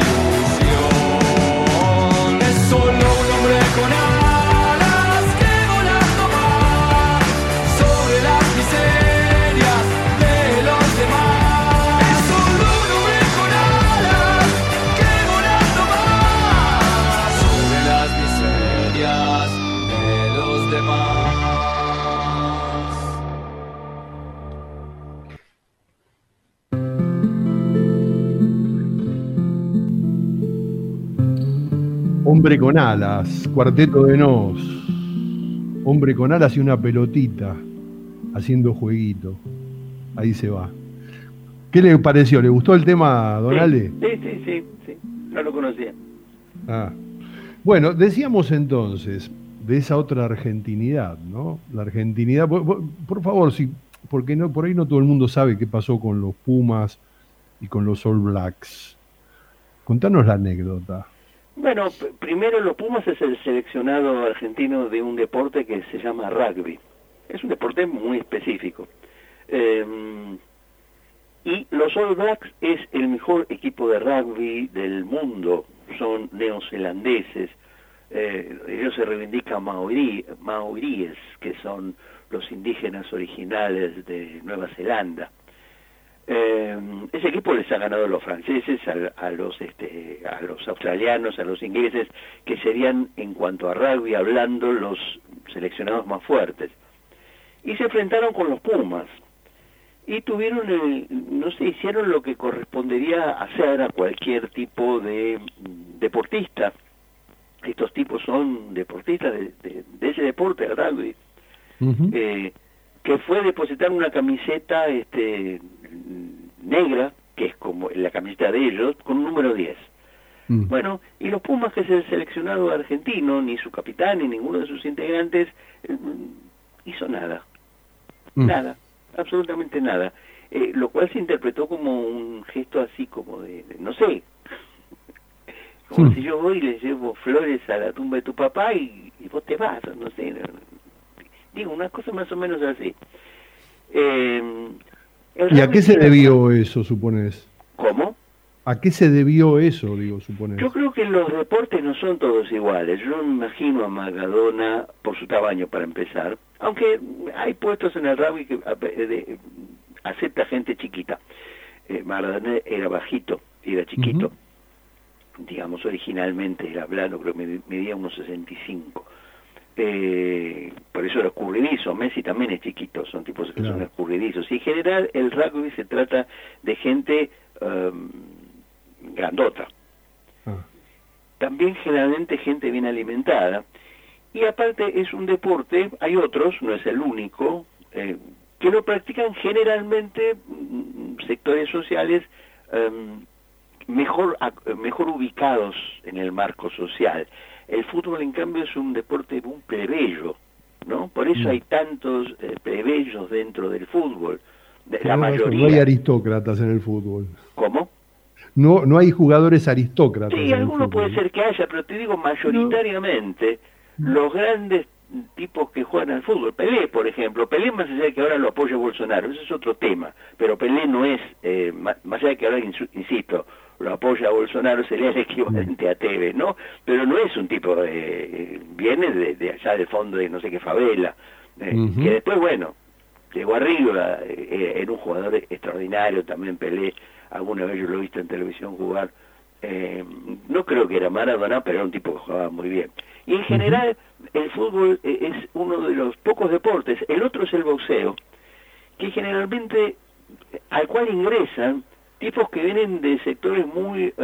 ilusión, es solo un hombre con alas que volando va sobre las miserias de los demás. Es solo un hombre con alas que volando va sobre las miserias de los demás.
Hombre con alas, Cuarteto de Nos. Hombre con alas y una pelotita haciendo jueguito. Ahí se va. ¿Qué le pareció? ¿Le gustó el tema, don Ale?
Sí, no lo conocía.
Ah. Bueno, decíamos entonces de esa otra argentinidad, ¿no? La argentinidad, por favor, sí, porque no, por ahí no todo el mundo sabe qué pasó con los Pumas y con los All Blacks. Contanos la anécdota.
Bueno, primero los Pumas es el seleccionado argentino de un deporte que se llama rugby. Es un deporte muy específico. Y los All Blacks es el mejor equipo de rugby del mundo. Son neozelandeses. Ellos se reivindican maoríes, que son los indígenas originales de Nueva Zelanda. Ese equipo les ha ganado a los franceses, a los australianos, a los ingleses, que serían, en cuanto a rugby hablando, los seleccionados más fuertes. Y se enfrentaron con los Pumas. Y tuvieron, hicieron lo que correspondería hacer a cualquier tipo de deportista. Estos tipos son deportistas de ese deporte, el rugby. Que fue depositar una camiseta negra, que es como la camiseta de ellos, con un número 10. Bueno, y los Pumas, que es el seleccionado argentino, ni su capitán ni ninguno de sus integrantes hizo nada. Nada, absolutamente nada. Lo cual se interpretó como un gesto así como de no sé, como si yo voy y le llevo flores a la tumba de tu papá y vos te vas, no sé. Digo, una cosa más o menos así.
¿Y a qué se debió eso, supones?
¿Cómo?
¿A qué se debió eso, supones?
Yo creo que los deportes no son todos iguales. Yo me imagino a Maradona por su tamaño, para empezar. Aunque hay puestos en el rugby que acepta gente chiquita. Maradona era bajito, era chiquito. Digamos, originalmente era plano, creo que medía unos 65. Por eso era escurridizo. Messi también es chiquito, son tipos que son escurridizos. Y en general el rugby se trata de gente grandota. También generalmente gente bien alimentada. Y aparte es un deporte, hay otros, no es el único, que lo practican generalmente sectores sociales mejor ubicados en el marco social. El fútbol, en cambio, es un deporte muy plebeyo, ¿no? Por eso hay tantos plebeyos dentro del fútbol. La mayoría.
No hay aristócratas en el fútbol.
¿Cómo?
No hay jugadores aristócratas.
Sí, alguno puede ser que haya, pero te digo, mayoritariamente, los grandes tipos que juegan al fútbol, Pelé, por ejemplo, Pelé, más allá de que ahora lo apoya Bolsonaro, eso es otro tema, pero Pelé no es, más allá de que ahora, insisto, lo apoya a Bolsonaro, sería el equivalente a Tevez, ¿no? Pero no es un tipo, viene de allá del fondo de no sé qué favela, que después, bueno, llegó arriba, era un jugador extraordinario, también Pelé, alguna vez yo lo he visto en televisión jugar, no creo que era Maradona, pero era un tipo que jugaba muy bien. Y en general, el fútbol es uno de los pocos deportes, el otro es el boxeo, que generalmente, al cual ingresan tipos que vienen de sectores muy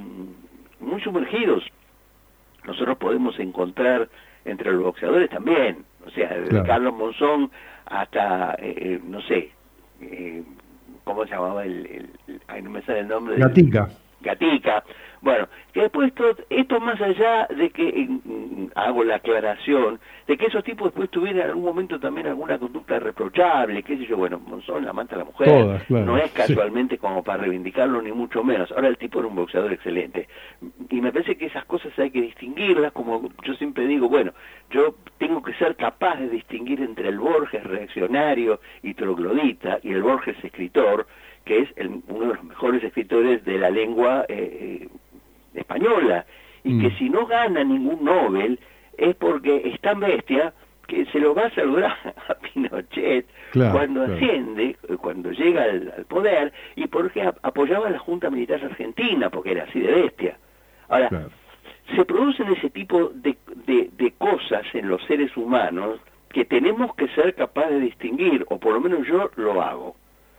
sumergidos. Nosotros podemos encontrar entre los boxeadores también, o sea, de Carlos Monzón hasta, no sé, ¿cómo se llamaba ay, no me sale el nombre. Gatica. Bueno, que después esto más allá de que hago la aclaración de que esos tipos después tuvieran en algún momento también alguna conducta reprochable, qué sé yo, bueno, Monzón la mata a la mujer, todas, claro, no es casualmente como para reivindicarlo ni mucho menos. Ahora el tipo era un boxeador excelente y me parece que esas cosas hay que distinguirlas, como yo siempre digo, bueno, yo tengo que ser capaz de distinguir entre el Borges reaccionario y troglodita y el Borges escritor, que es uno de los mejores escritores de la lengua española, y que si no gana ningún Nobel es porque es tan bestia que se lo va a saludar a Pinochet cuando asciende, cuando llega al poder, y porque apoyaba a la Junta Militar Argentina, porque era así de bestia. Ahora, se producen ese tipo de cosas en los seres humanos que tenemos que ser capaces de distinguir, o por lo menos yo lo hago.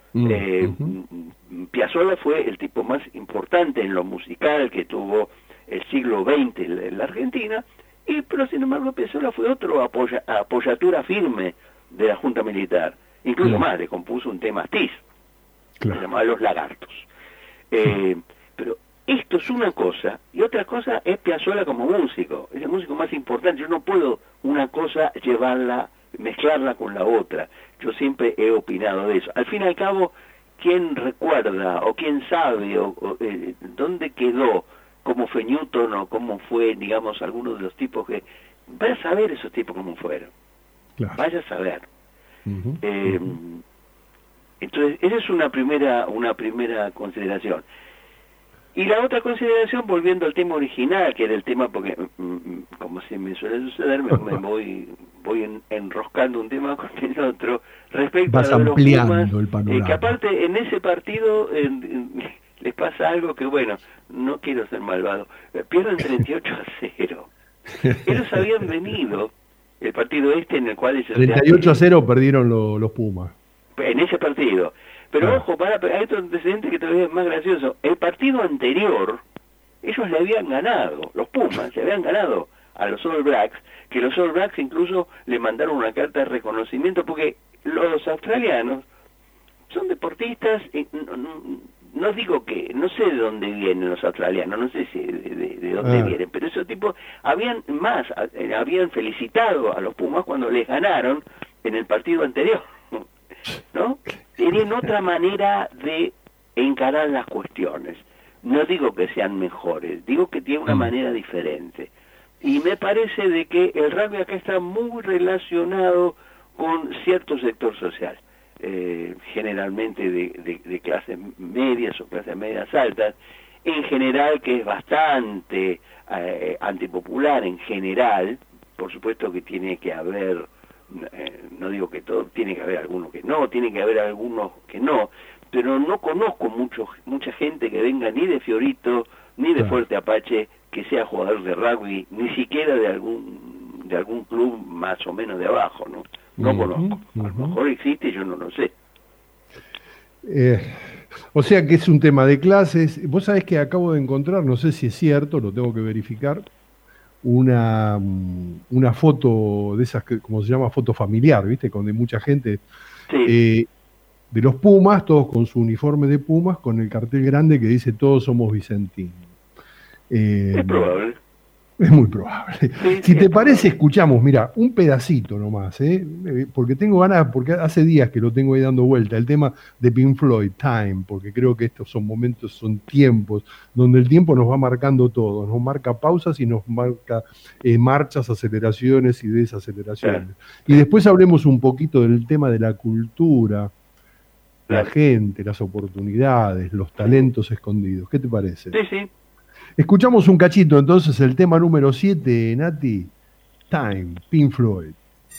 Piazzolla fue el tipo más importante en lo musical que tuvo el siglo XX en la Argentina, pero sin embargo Piazzolla fue otro apoyatura firme de la Junta Militar, incluso más, le compuso un tema Astiz, se llamaba Los Lagartos. Pero esto es una cosa, y otra cosa es Piazzolla como músico, es el músico más importante. Yo no puedo una cosa mezclarla con la otra. Yo siempre he opinado de eso. Al fin y al cabo, ¿quién recuerda o quién sabe dónde quedó, cómo fue Newton o cómo fue, digamos, algunos de los tipos que... Vaya a saber esos tipos cómo fueron. Vaya a saber. Entonces, esa es una primera consideración. Y la otra consideración, volviendo al tema original, que era el tema, porque como se me suele suceder, me voy enroscando un tema con el otro, respecto a los Pumas,
el panorama.
Que aparte en ese partido les pasa algo que, bueno, no quiero ser malvado, pierden 38-0. Ellos habían venido, el partido en el cual...
38-0 perdieron los Pumas.
En ese partido. Pero ojo, hay otro antecedente que todavía es más gracioso. El partido anterior, ellos le habían ganado, los Pumas, le habían ganado a los All Blacks, que los All Blacks incluso le mandaron una carta de reconocimiento, porque los australianos son deportistas, no digo que, no sé de dónde vienen los australianos, no sé si de dónde vienen, pero esos tipos habían felicitado a los Pumas cuando les ganaron en el partido anterior, ¿no? Tienen otra manera de encarar las cuestiones. No digo que sean mejores, digo que tienen una manera diferente. Y me parece de que el rugby acá está muy relacionado con cierto sector social, generalmente de clases medias o clases medias altas, en general, que es bastante antipopular en general. Por supuesto que tiene que haber... no digo que todo, tiene que haber algunos que no, tiene que haber algunos que no, pero no conozco mucha gente que venga ni de Fiorito, ni de Fuerte Apache, que sea jugador de rugby, ni siquiera de algún club más o menos de abajo, no conozco. A lo mejor existe y yo no lo sé.
O sea que es un tema de clases. Vos sabés que acabo de encontrar, no sé si es cierto, lo tengo que verificar, una foto de esas, como se llama, foto familiar, ¿viste? Donde mucha gente de los Pumas, todos con su uniforme de Pumas, con el cartel grande que dice todos somos vicentinos.
Es probable.
Es muy probable. Si te parece, escuchamos, mira, un pedacito nomás, porque tengo ganas, porque hace días que lo tengo ahí dando vuelta, el tema de Pink Floyd, Time, porque creo que estos son momentos, son tiempos, donde el tiempo nos va marcando todo, nos marca pausas y nos marca marchas, aceleraciones y desaceleraciones. Y después hablemos un poquito del tema de la cultura, la gente, las oportunidades, los talentos escondidos. ¿Qué te parece?
Sí.
Escuchamos un cachito entonces, el tema número 7, Nati, Time, Pink Floyd.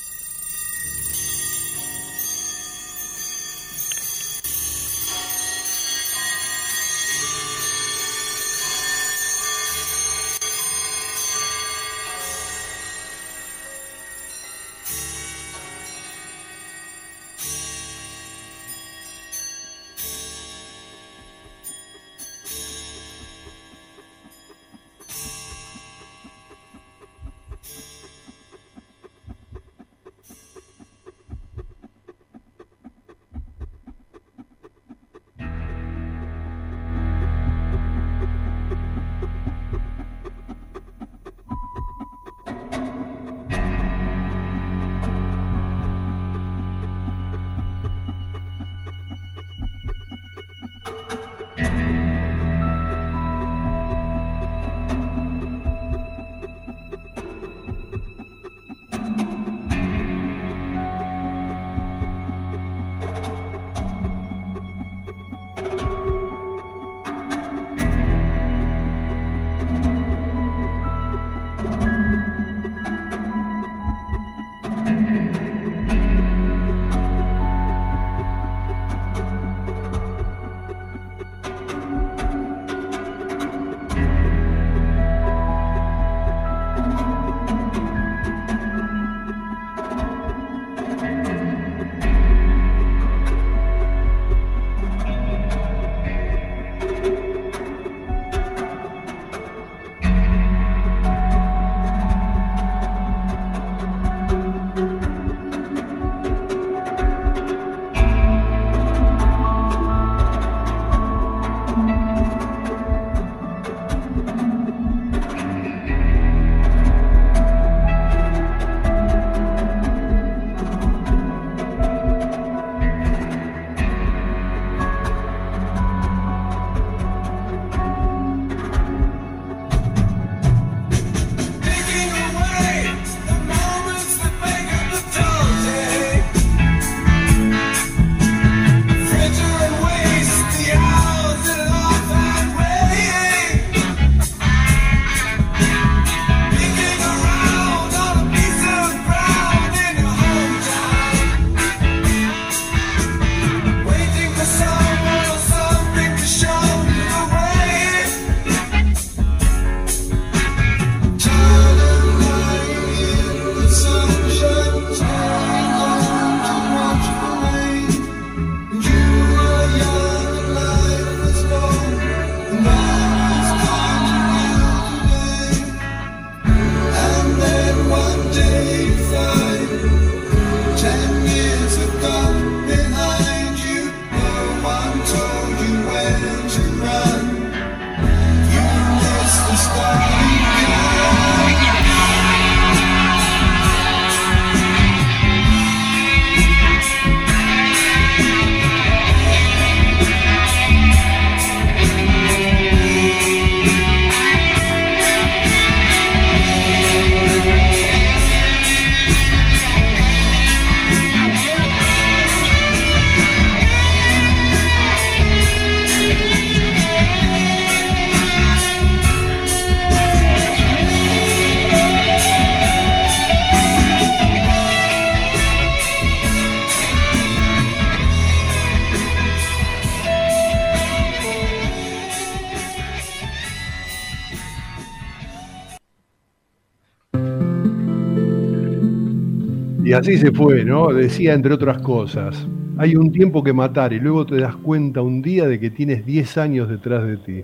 Y así se fue, ¿no? Decía, entre otras cosas, hay un tiempo que matar y luego te das cuenta un día de que tienes 10 años detrás de ti.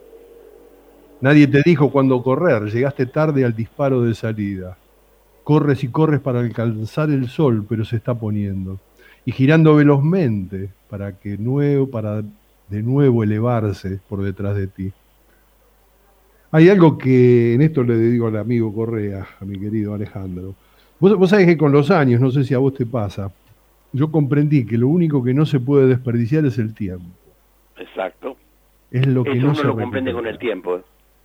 Nadie te dijo cuándo correr, llegaste tarde al disparo de salida. Corres y corres para alcanzar el sol, pero se está poniendo. y girando velozmente para de nuevo elevarse por detrás de ti. Hay algo que en esto le digo al amigo Correa, a mi querido Alejandro. Vos sabés que con los años, no sé si a vos te pasa, yo comprendí que lo único que no se puede desperdiciar es el tiempo.
Exacto.
Es lo que
eso
no
uno
se
lo comprende con el tiempo.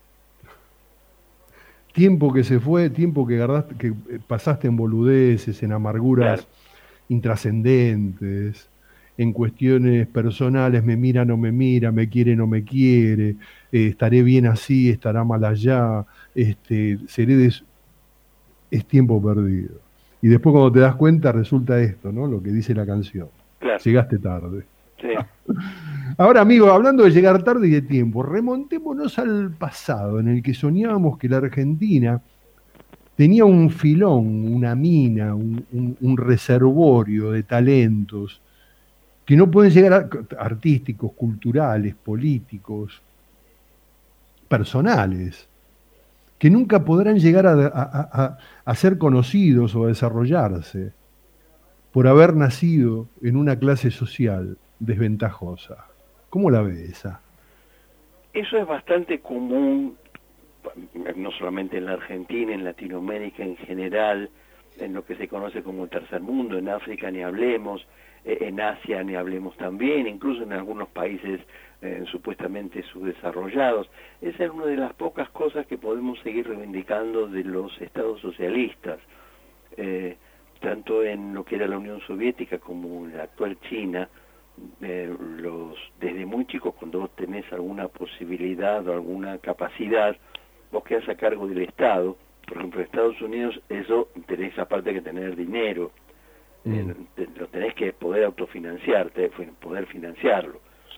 Tiempo que se fue, tiempo que pasaste en boludeces, en amarguras intrascendentes, en cuestiones personales, me mira, no me mira, me quiere, no me quiere, estaré bien así, estará mal allá, es tiempo perdido. Y después cuando te das cuenta resulta esto, ¿no? Lo que dice la canción.
Claro.
Llegaste tarde.
Sí.
Ahora, amigo, hablando de llegar tarde y de tiempo, remontémonos al pasado en el que soñábamos que la Argentina tenía un filón, una mina, un reservorio de talentos que no pueden llegar artísticos, culturales, políticos, personales, que nunca podrán llegar a ser conocidos o a desarrollarse por haber nacido en una clase social desventajosa. ¿Cómo la ve esa?
Eso es bastante común, no solamente en la Argentina, en Latinoamérica en general, en lo que se conoce como el tercer mundo, en África ni hablemos, en Asia ni hablemos también, incluso en algunos países supuestamente subdesarrollados. Esa es una de las pocas cosas que podemos seguir reivindicando de los estados socialistas, tanto en lo que era la Unión Soviética como en la actual China. Desde muy chicos, cuando vos tenés alguna posibilidad o alguna capacidad, vos quedás a cargo del Estado. Por ejemplo, en Estados Unidos eso tenés aparte que tener dinero, lo tenés que poder autofinanciarte, poder financiarlo.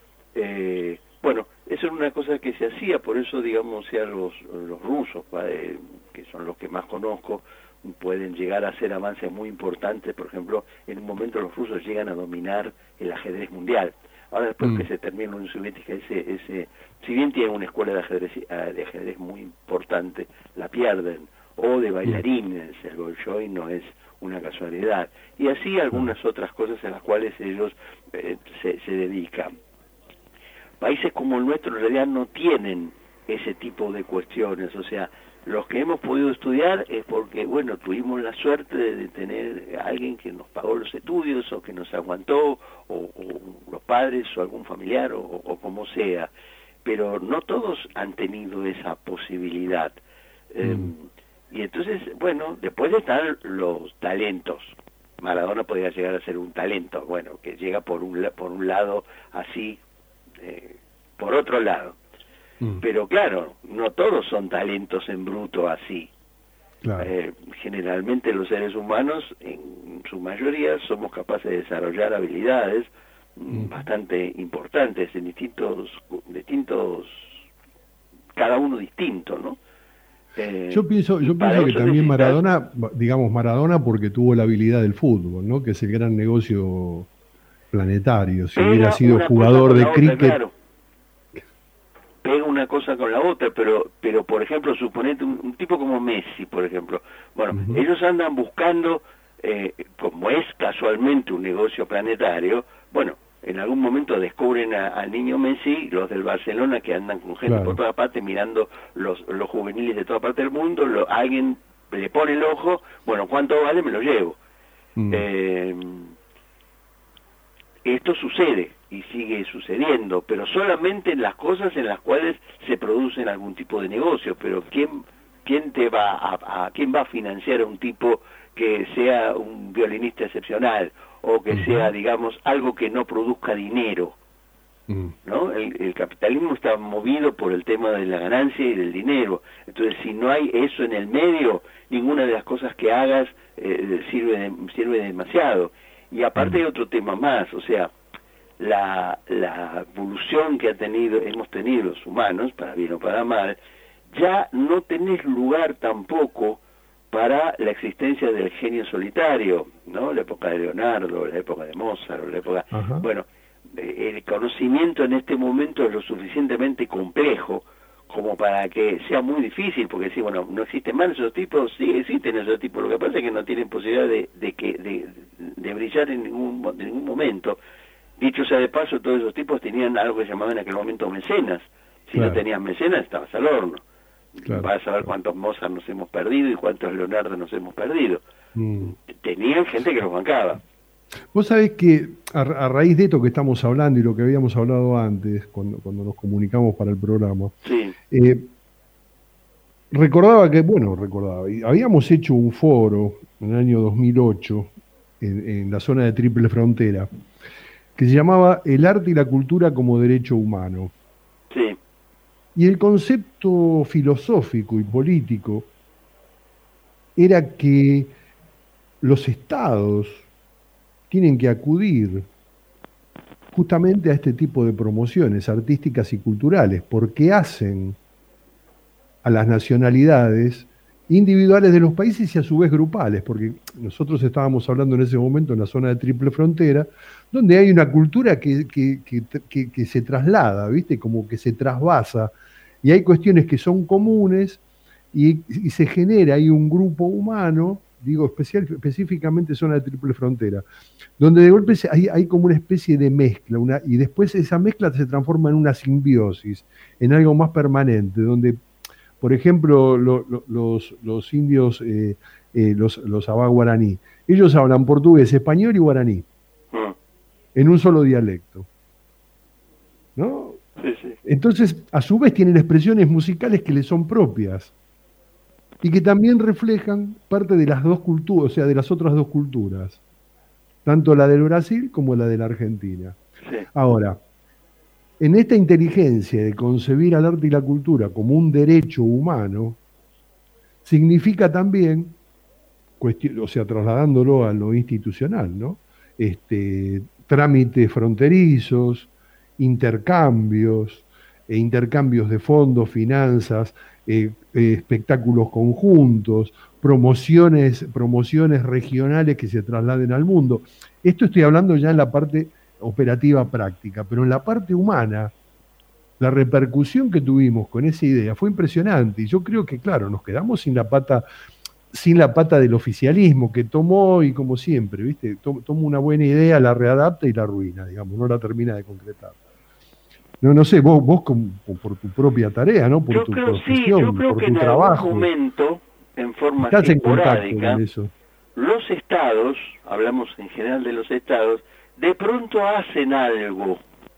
Bueno, eso era una cosa que se hacía, por eso digamos ya los rusos, que son los que más conozco, pueden llegar a hacer avances muy importantes. Por ejemplo, en un momento los rusos llegan a dominar el ajedrez mundial. Ahora después que se termina la Unión Soviética, si bien tienen una escuela de ajedrez muy importante, la pierden, o de bailarines, el Bolshoi no es una casualidad, y así algunas otras cosas en las cuales ellos se dedican. Países como el nuestro en realidad no tienen ese tipo de cuestiones, o sea, los que hemos podido estudiar es porque, bueno, tuvimos la suerte de tener a alguien que nos pagó los estudios o que nos aguantó, o los padres o algún familiar o como sea, pero no todos han tenido esa posibilidad. Y entonces, bueno, después están los talentos. Maradona podría llegar a ser un talento, bueno, que llega por un lado así, por otro lado. Pero claro, no todos son talentos en bruto así. Claro. Generalmente los seres humanos, en su mayoría, somos capaces de desarrollar habilidades bastante importantes en distintos, cada uno distinto, ¿no?
Yo pienso que también Maradona porque tuvo la habilidad del fútbol, ¿no? Que es el gran negocio planetario. Si hubiera sido jugador de cricket... Claro.
Pega una cosa con la otra, pero por ejemplo, suponete un tipo como Messi, por ejemplo. Bueno, ellos andan buscando, como es casualmente un negocio planetario, bueno, en algún momento descubren al niño Messi, los del Barcelona que andan con gente por toda parte mirando los juveniles de toda parte del mundo, alguien le pone el ojo, bueno, ¿cuánto vale? Me lo llevo. Esto sucede y sigue sucediendo, pero solamente en las cosas en las cuales se producen algún tipo de negocio. Pero ¿quién va a financiar a un tipo que sea un violinista excepcional o que sea, digamos, algo que no produzca dinero? ¿No? El capitalismo está movido por el tema de la ganancia y del dinero. Entonces, si no hay eso en el medio, ninguna de las cosas que hagas sirve demasiado. Y aparte hay otro tema más, o sea, la evolución que hemos tenido los humanos, para bien o para mal, ya no tenés lugar tampoco para la existencia del genio solitario, ¿no? La época de Leonardo, la época de Mozart, la época... Bueno, el conocimiento en este momento es lo suficientemente complejo como para que sea muy difícil, porque sí, bueno, no existen más esos tipos, sí existen esos tipos, lo que pasa es que no tienen posibilidad de brillar en ningún momento. Dicho sea de paso, todos esos tipos tenían algo que llamaban en aquel momento mecenas. Si no tenías mecenas, estabas al horno. Vas a ver cuántos Mozart nos hemos perdido y cuántos Leonardo nos hemos perdido. Tenían gente que los bancaba.
Vos sabés que a raíz de esto que estamos hablando y lo que habíamos hablado antes, cuando nos comunicamos para el programa, recordaba, habíamos hecho un foro en el año 2008 en la zona de Triple Frontera, que se llamaba El arte y la cultura como derecho humano.
Sí.
Y el concepto filosófico y político era que los estados tienen que acudir justamente a este tipo de promociones artísticas y culturales, porque hacen a las nacionalidades individuales de los países y a su vez grupales, porque nosotros estábamos hablando en ese momento en la zona de Triple Frontera, donde hay una cultura que se traslada, ¿viste? Como que se trasvasa, y hay cuestiones que son comunes y se genera ahí un grupo humano, digo específicamente zona de Triple Frontera, donde de golpe hay como una especie de mezcla, y después esa mezcla se transforma en una simbiosis, en algo más permanente, donde, por ejemplo, los indios, los abá guaraní, ellos hablan portugués, español y guaraní, en un solo dialecto, ¿no?
Sí, sí.
Entonces, a su vez tienen expresiones musicales que les son propias y que también reflejan parte de las dos culturas, o sea, de las otras dos culturas, tanto la del Brasil como la de la Argentina.
Sí.
Ahora, en esta inteligencia de concebir al arte y la cultura como un derecho humano, significa también, o sea, trasladándolo a lo institucional, ¿no? Trámites fronterizos, intercambios de fondos, finanzas, espectáculos conjuntos, promociones regionales que se trasladen al mundo. Esto estoy hablando ya en la parte operativa práctica, pero en la parte humana, la repercusión que tuvimos con esa idea fue impresionante, y yo creo que, claro, nos quedamos sin la pata del oficialismo que tomó, y como siempre, ¿viste? Toma una buena idea, la readapta y la arruina, digamos, no la termina de concretar. No sé, vos por tu propia tarea, ¿no? Por tu profesión,
yo creo
por
que
tu
en
trabajo.
algún momento, en forma
Estás en contacto
esporádica,
con eso.
los estados, hablamos en general de los estados, de pronto hacen algo,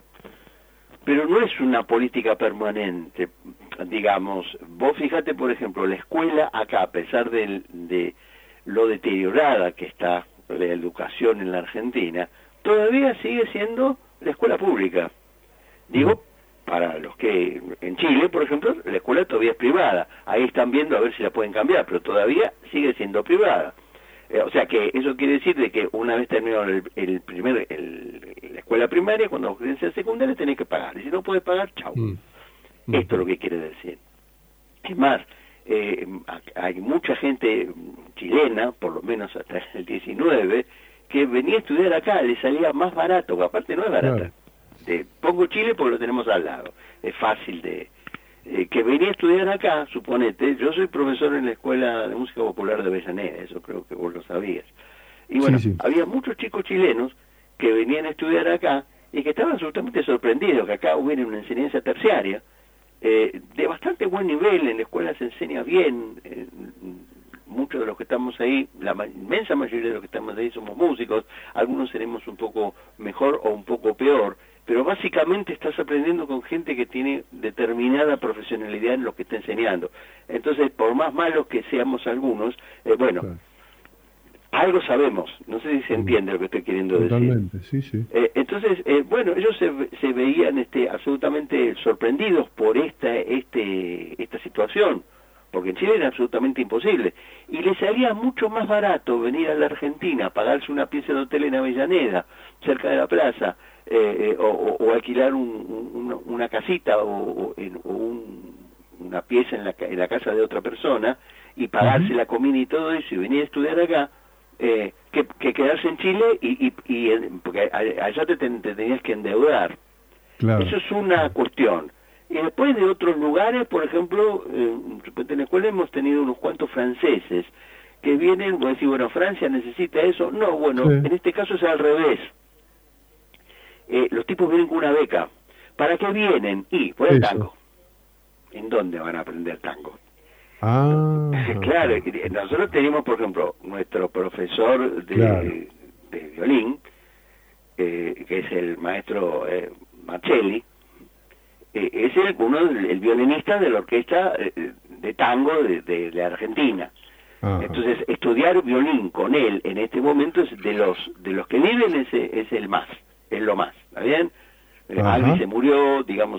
pero no es una política permanente, digamos. Vos fíjate, por ejemplo, la escuela acá, a pesar de lo deteriorada que está la educación en la Argentina, todavía sigue siendo la escuela pública. Digo, para los que en Chile, por ejemplo, la escuela todavía es privada. Ahí están viendo a ver si la pueden cambiar, pero todavía sigue siendo privada. O sea que eso quiere decir de que una vez terminado la escuela primaria, cuando quieres ser secundaria tenés que pagar. Y si no puedes pagar, chau. Esto es lo que quiere decir. Es más, hay mucha gente chilena, por lo menos hasta el 19, que venía a estudiar acá, le salía más barato, que aparte no es barata.
Claro.
Pongo Chile porque lo tenemos al lado. Es fácil que venía a estudiar acá, suponete. Yo soy profesor en la Escuela de Música Popular de Avellaneda, eso creo que vos lo sabías. Y bueno,
Sí.
había muchos chicos chilenos que venían a estudiar acá y que estaban absolutamente sorprendidos que acá hubiera una enseñanza terciaria de bastante buen nivel. En la escuela se enseña bien. Muchos de los que estamos ahí, la inmensa mayoría de los que estamos ahí somos músicos. Algunos seremos un poco mejor o un poco peor, pero básicamente estás aprendiendo con gente que tiene determinada profesionalidad en lo que está enseñando. Entonces, por más malos que seamos algunos, algo sabemos. No sé si se entiende lo que estoy queriendo
Totalmente,
decir.
sí.
Entonces, ellos se veían absolutamente sorprendidos por esta situación, porque en Chile era absolutamente imposible. Y les salía mucho más barato venir a la Argentina, pagarse una pieza de hotel en Avellaneda, cerca de la plaza, o alquilar una casita o una pieza en la casa de otra persona y pagarse la comida y todo eso y venir a estudiar acá, que quedarse en Chile porque allá te tenías que endeudar.
Claro.
Eso es una cuestión. Y después de otros lugares, por ejemplo, en la escuela hemos tenido unos cuantos franceses que vienen, vos decís, bueno, Francia necesita eso. No, bueno,
Sí.
en este caso es al revés. Los tipos vienen con una beca. ¿Para qué vienen? Y por el
Eso.
tango. ¿En dónde van a aprender tango?
Ah,
Claro, nosotros tenemos, por ejemplo, nuestro profesor de,
Claro.
de violín, que es el maestro Marcelli, es el violinista de la orquesta de tango de Argentina.
Ajá.
Entonces, estudiar violín con él en este momento es de los que viven es el más, es lo más, ¿está bien?
Ajá.
Albi se murió, digamos,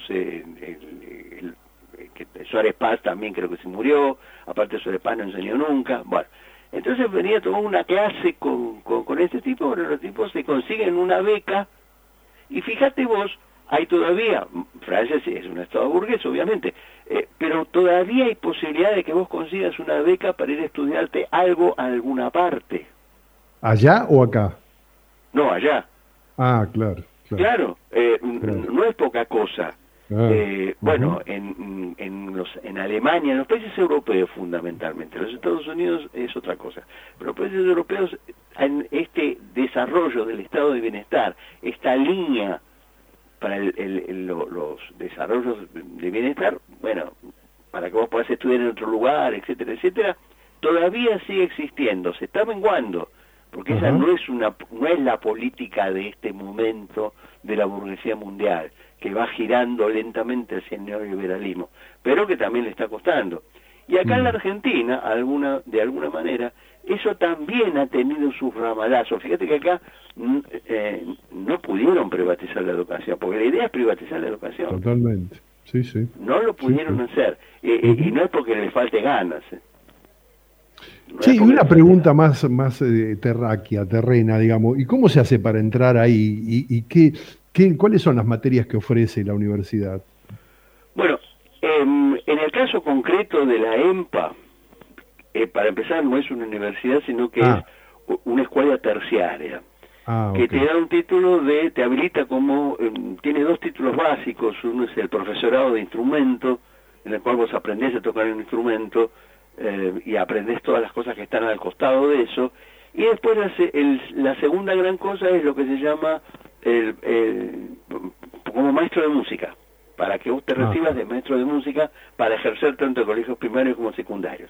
Suárez Paz también creo que se murió, aparte Suárez Paz no enseñó nunca, bueno. Entonces venía a tomar una clase con este tipo, pero los tipos se consiguen una beca, y fíjate vos, hay todavía, Francia es un estado burgués obviamente, pero todavía hay posibilidad de que vos consigas una beca para ir a estudiarte algo a alguna parte.
¿Allá o acá?
No, allá.
Ah, claro.
Claro, no es poca cosa. Bueno,
Ujú.
en Alemania, en los países europeos fundamentalmente, los Estados Unidos es otra cosa, pero los países europeos, en este desarrollo del estado de bienestar, esta línea para los desarrollos de bienestar, bueno, para que vos puedas estudiar en otro lugar, etcétera, etcétera, todavía sigue existiendo, se está menguando, porque esa
Ajá.
no es la política de este momento de la burguesía mundial, que va girando lentamente hacia el neoliberalismo, pero que también le está costando. Y acá en la Argentina, de alguna manera, eso también ha tenido sus ramalazos. Fíjate que acá no pudieron privatizar la educación, porque la idea es privatizar la educación.
Totalmente. Sí, sí.
No lo pudieron hacer, y no es porque les falte ganas. No
Sí,
es
y
porque
una
les
pregunta más terráquea, terrena, digamos. ¿Y cómo se hace para entrar ahí? ¿Y cuáles son las materias que ofrece la universidad?
Bueno, en el caso concreto de la EMPA, para empezar no es una universidad, sino que es una escuela terciaria, que
ok.
te da un título te habilita como, tiene dos títulos básicos, uno es el profesorado de instrumento, en el cual vos aprendés a tocar un instrumento y aprendés todas las cosas que están al costado de eso, y después la segunda gran cosa es lo que se llama como maestro de música, para que vos te recibas de maestro de música para ejercer tanto en colegios primarios como secundarios.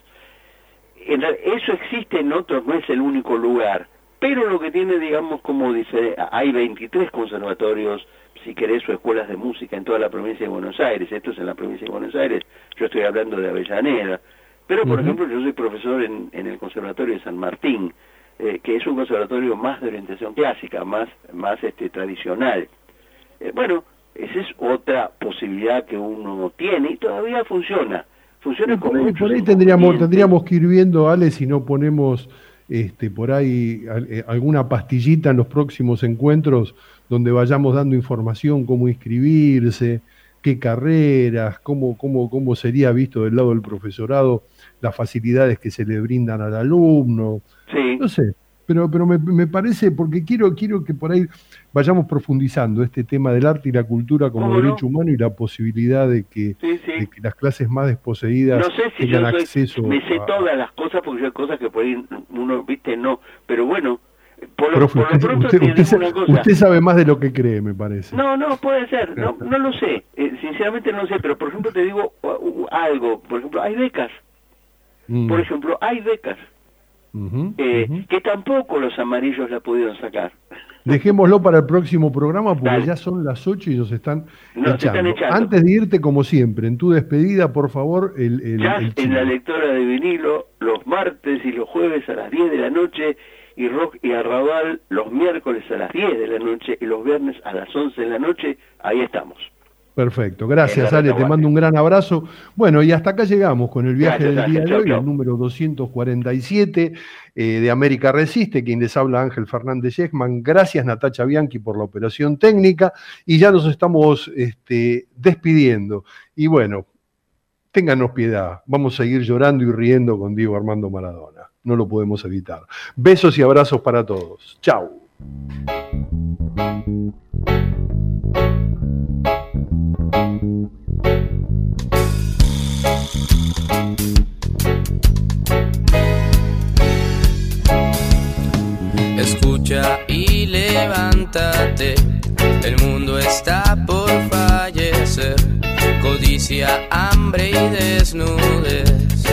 Eso existe en otros, no es el único lugar, pero lo que tiene, digamos, como dice, hay 23 conservatorios, si querés, o escuelas de música en toda la provincia de Buenos Aires. Esto es en la provincia de Buenos Aires, yo estoy hablando de Avellaneda, pero por ejemplo yo soy profesor en el Conservatorio de San Martín, que es un conservatorio más de orientación clásica, más tradicional. Bueno, esa es otra posibilidad que uno tiene y todavía funciona. Funciona con muchos
Por ahí tendríamos que ir viendo, Ale, si no ponemos por ahí alguna pastillita en los próximos encuentros donde vayamos dando información, cómo inscribirse, qué carreras, cómo sería visto del lado del profesorado las facilidades que se le brindan al alumno.
Sí.
No sé, pero me parece, porque quiero que por ahí vayamos profundizando este tema del arte y la cultura como derecho humano y la posibilidad de que las clases más desposeídas
no sé si
tengan
yo
acceso
me sé
a...
todas las cosas, porque hay cosas que por ahí uno, viste, no, pero bueno, por lo
Profe,
pronto te digo una cosa.
usted sabe más de lo que cree, me parece.
No, puede ser, no lo sé, sinceramente no lo sé, pero por ejemplo te digo algo, por ejemplo, hay becas, por ejemplo, hay becas, que tampoco los amarillos la pudieron sacar.
Dejémoslo para el próximo programa porque ya son las 8 y nos están echando. Antes de irte, como siempre, en tu despedida, por favor, el
en la lectora de vinilo, los martes y los jueves a las 10 de la noche, y Rock y Arrabal los miércoles a las 10 de la noche y los viernes a las 11 de la noche, ahí estamos.
Perfecto, gracias Ale, te mando un gran abrazo. Bueno, y hasta acá llegamos con el viaje del día de hoy, el número 247 de América Resiste, quien les habla Ángel Fernández Yesman. Gracias Natacha Bianchi por la operación técnica y ya nos estamos despidiendo. Y bueno, téngannos piedad, vamos a seguir llorando y riendo con Diego Armando Maradona, no lo podemos evitar. Besos y abrazos para todos. Chau.
codicia, hambre y desnudez.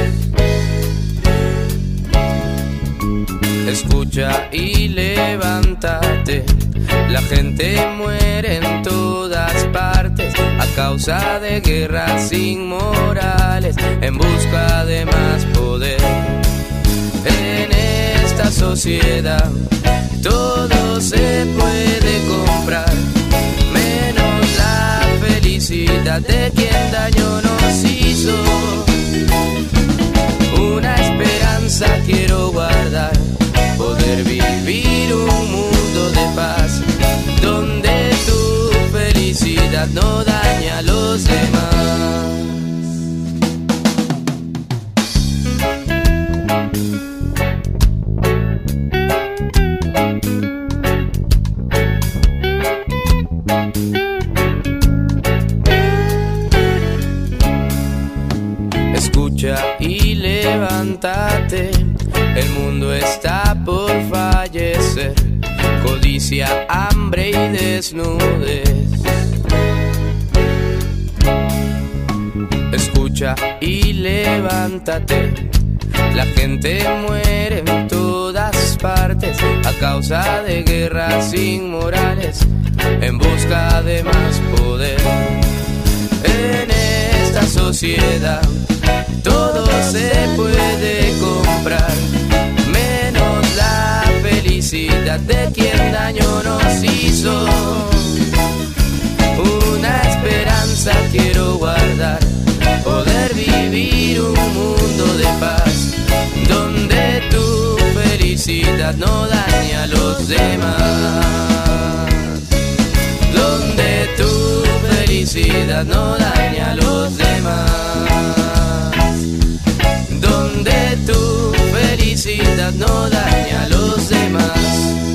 Escucha y levántate, la gente muere en todas partes a causa de guerras inmorales, en busca de más poder. En esta sociedad todo se puede comprar, menos la felicidad de quien daño nos hizo. Una esperanza quiero guardar, poder vivir un mundo de paz, donde tu felicidad no dañe a los demás. Escucha y levántate, el mundo está por fallecer, codicia, hambre y desnudez. Escucha y levántate, la gente muere en todas partes a causa de guerras inmorales, en busca de más poder. En esta sociedad todo se puede comprar, menos la felicidad de quien daño nos hizo. Una esperanza quiero guardar, poder vivir un mundo de paz, donde tu felicidad no dañe a los demás, donde tu felicidad no dañe a los demás, donde tu felicidad no daña a los demás.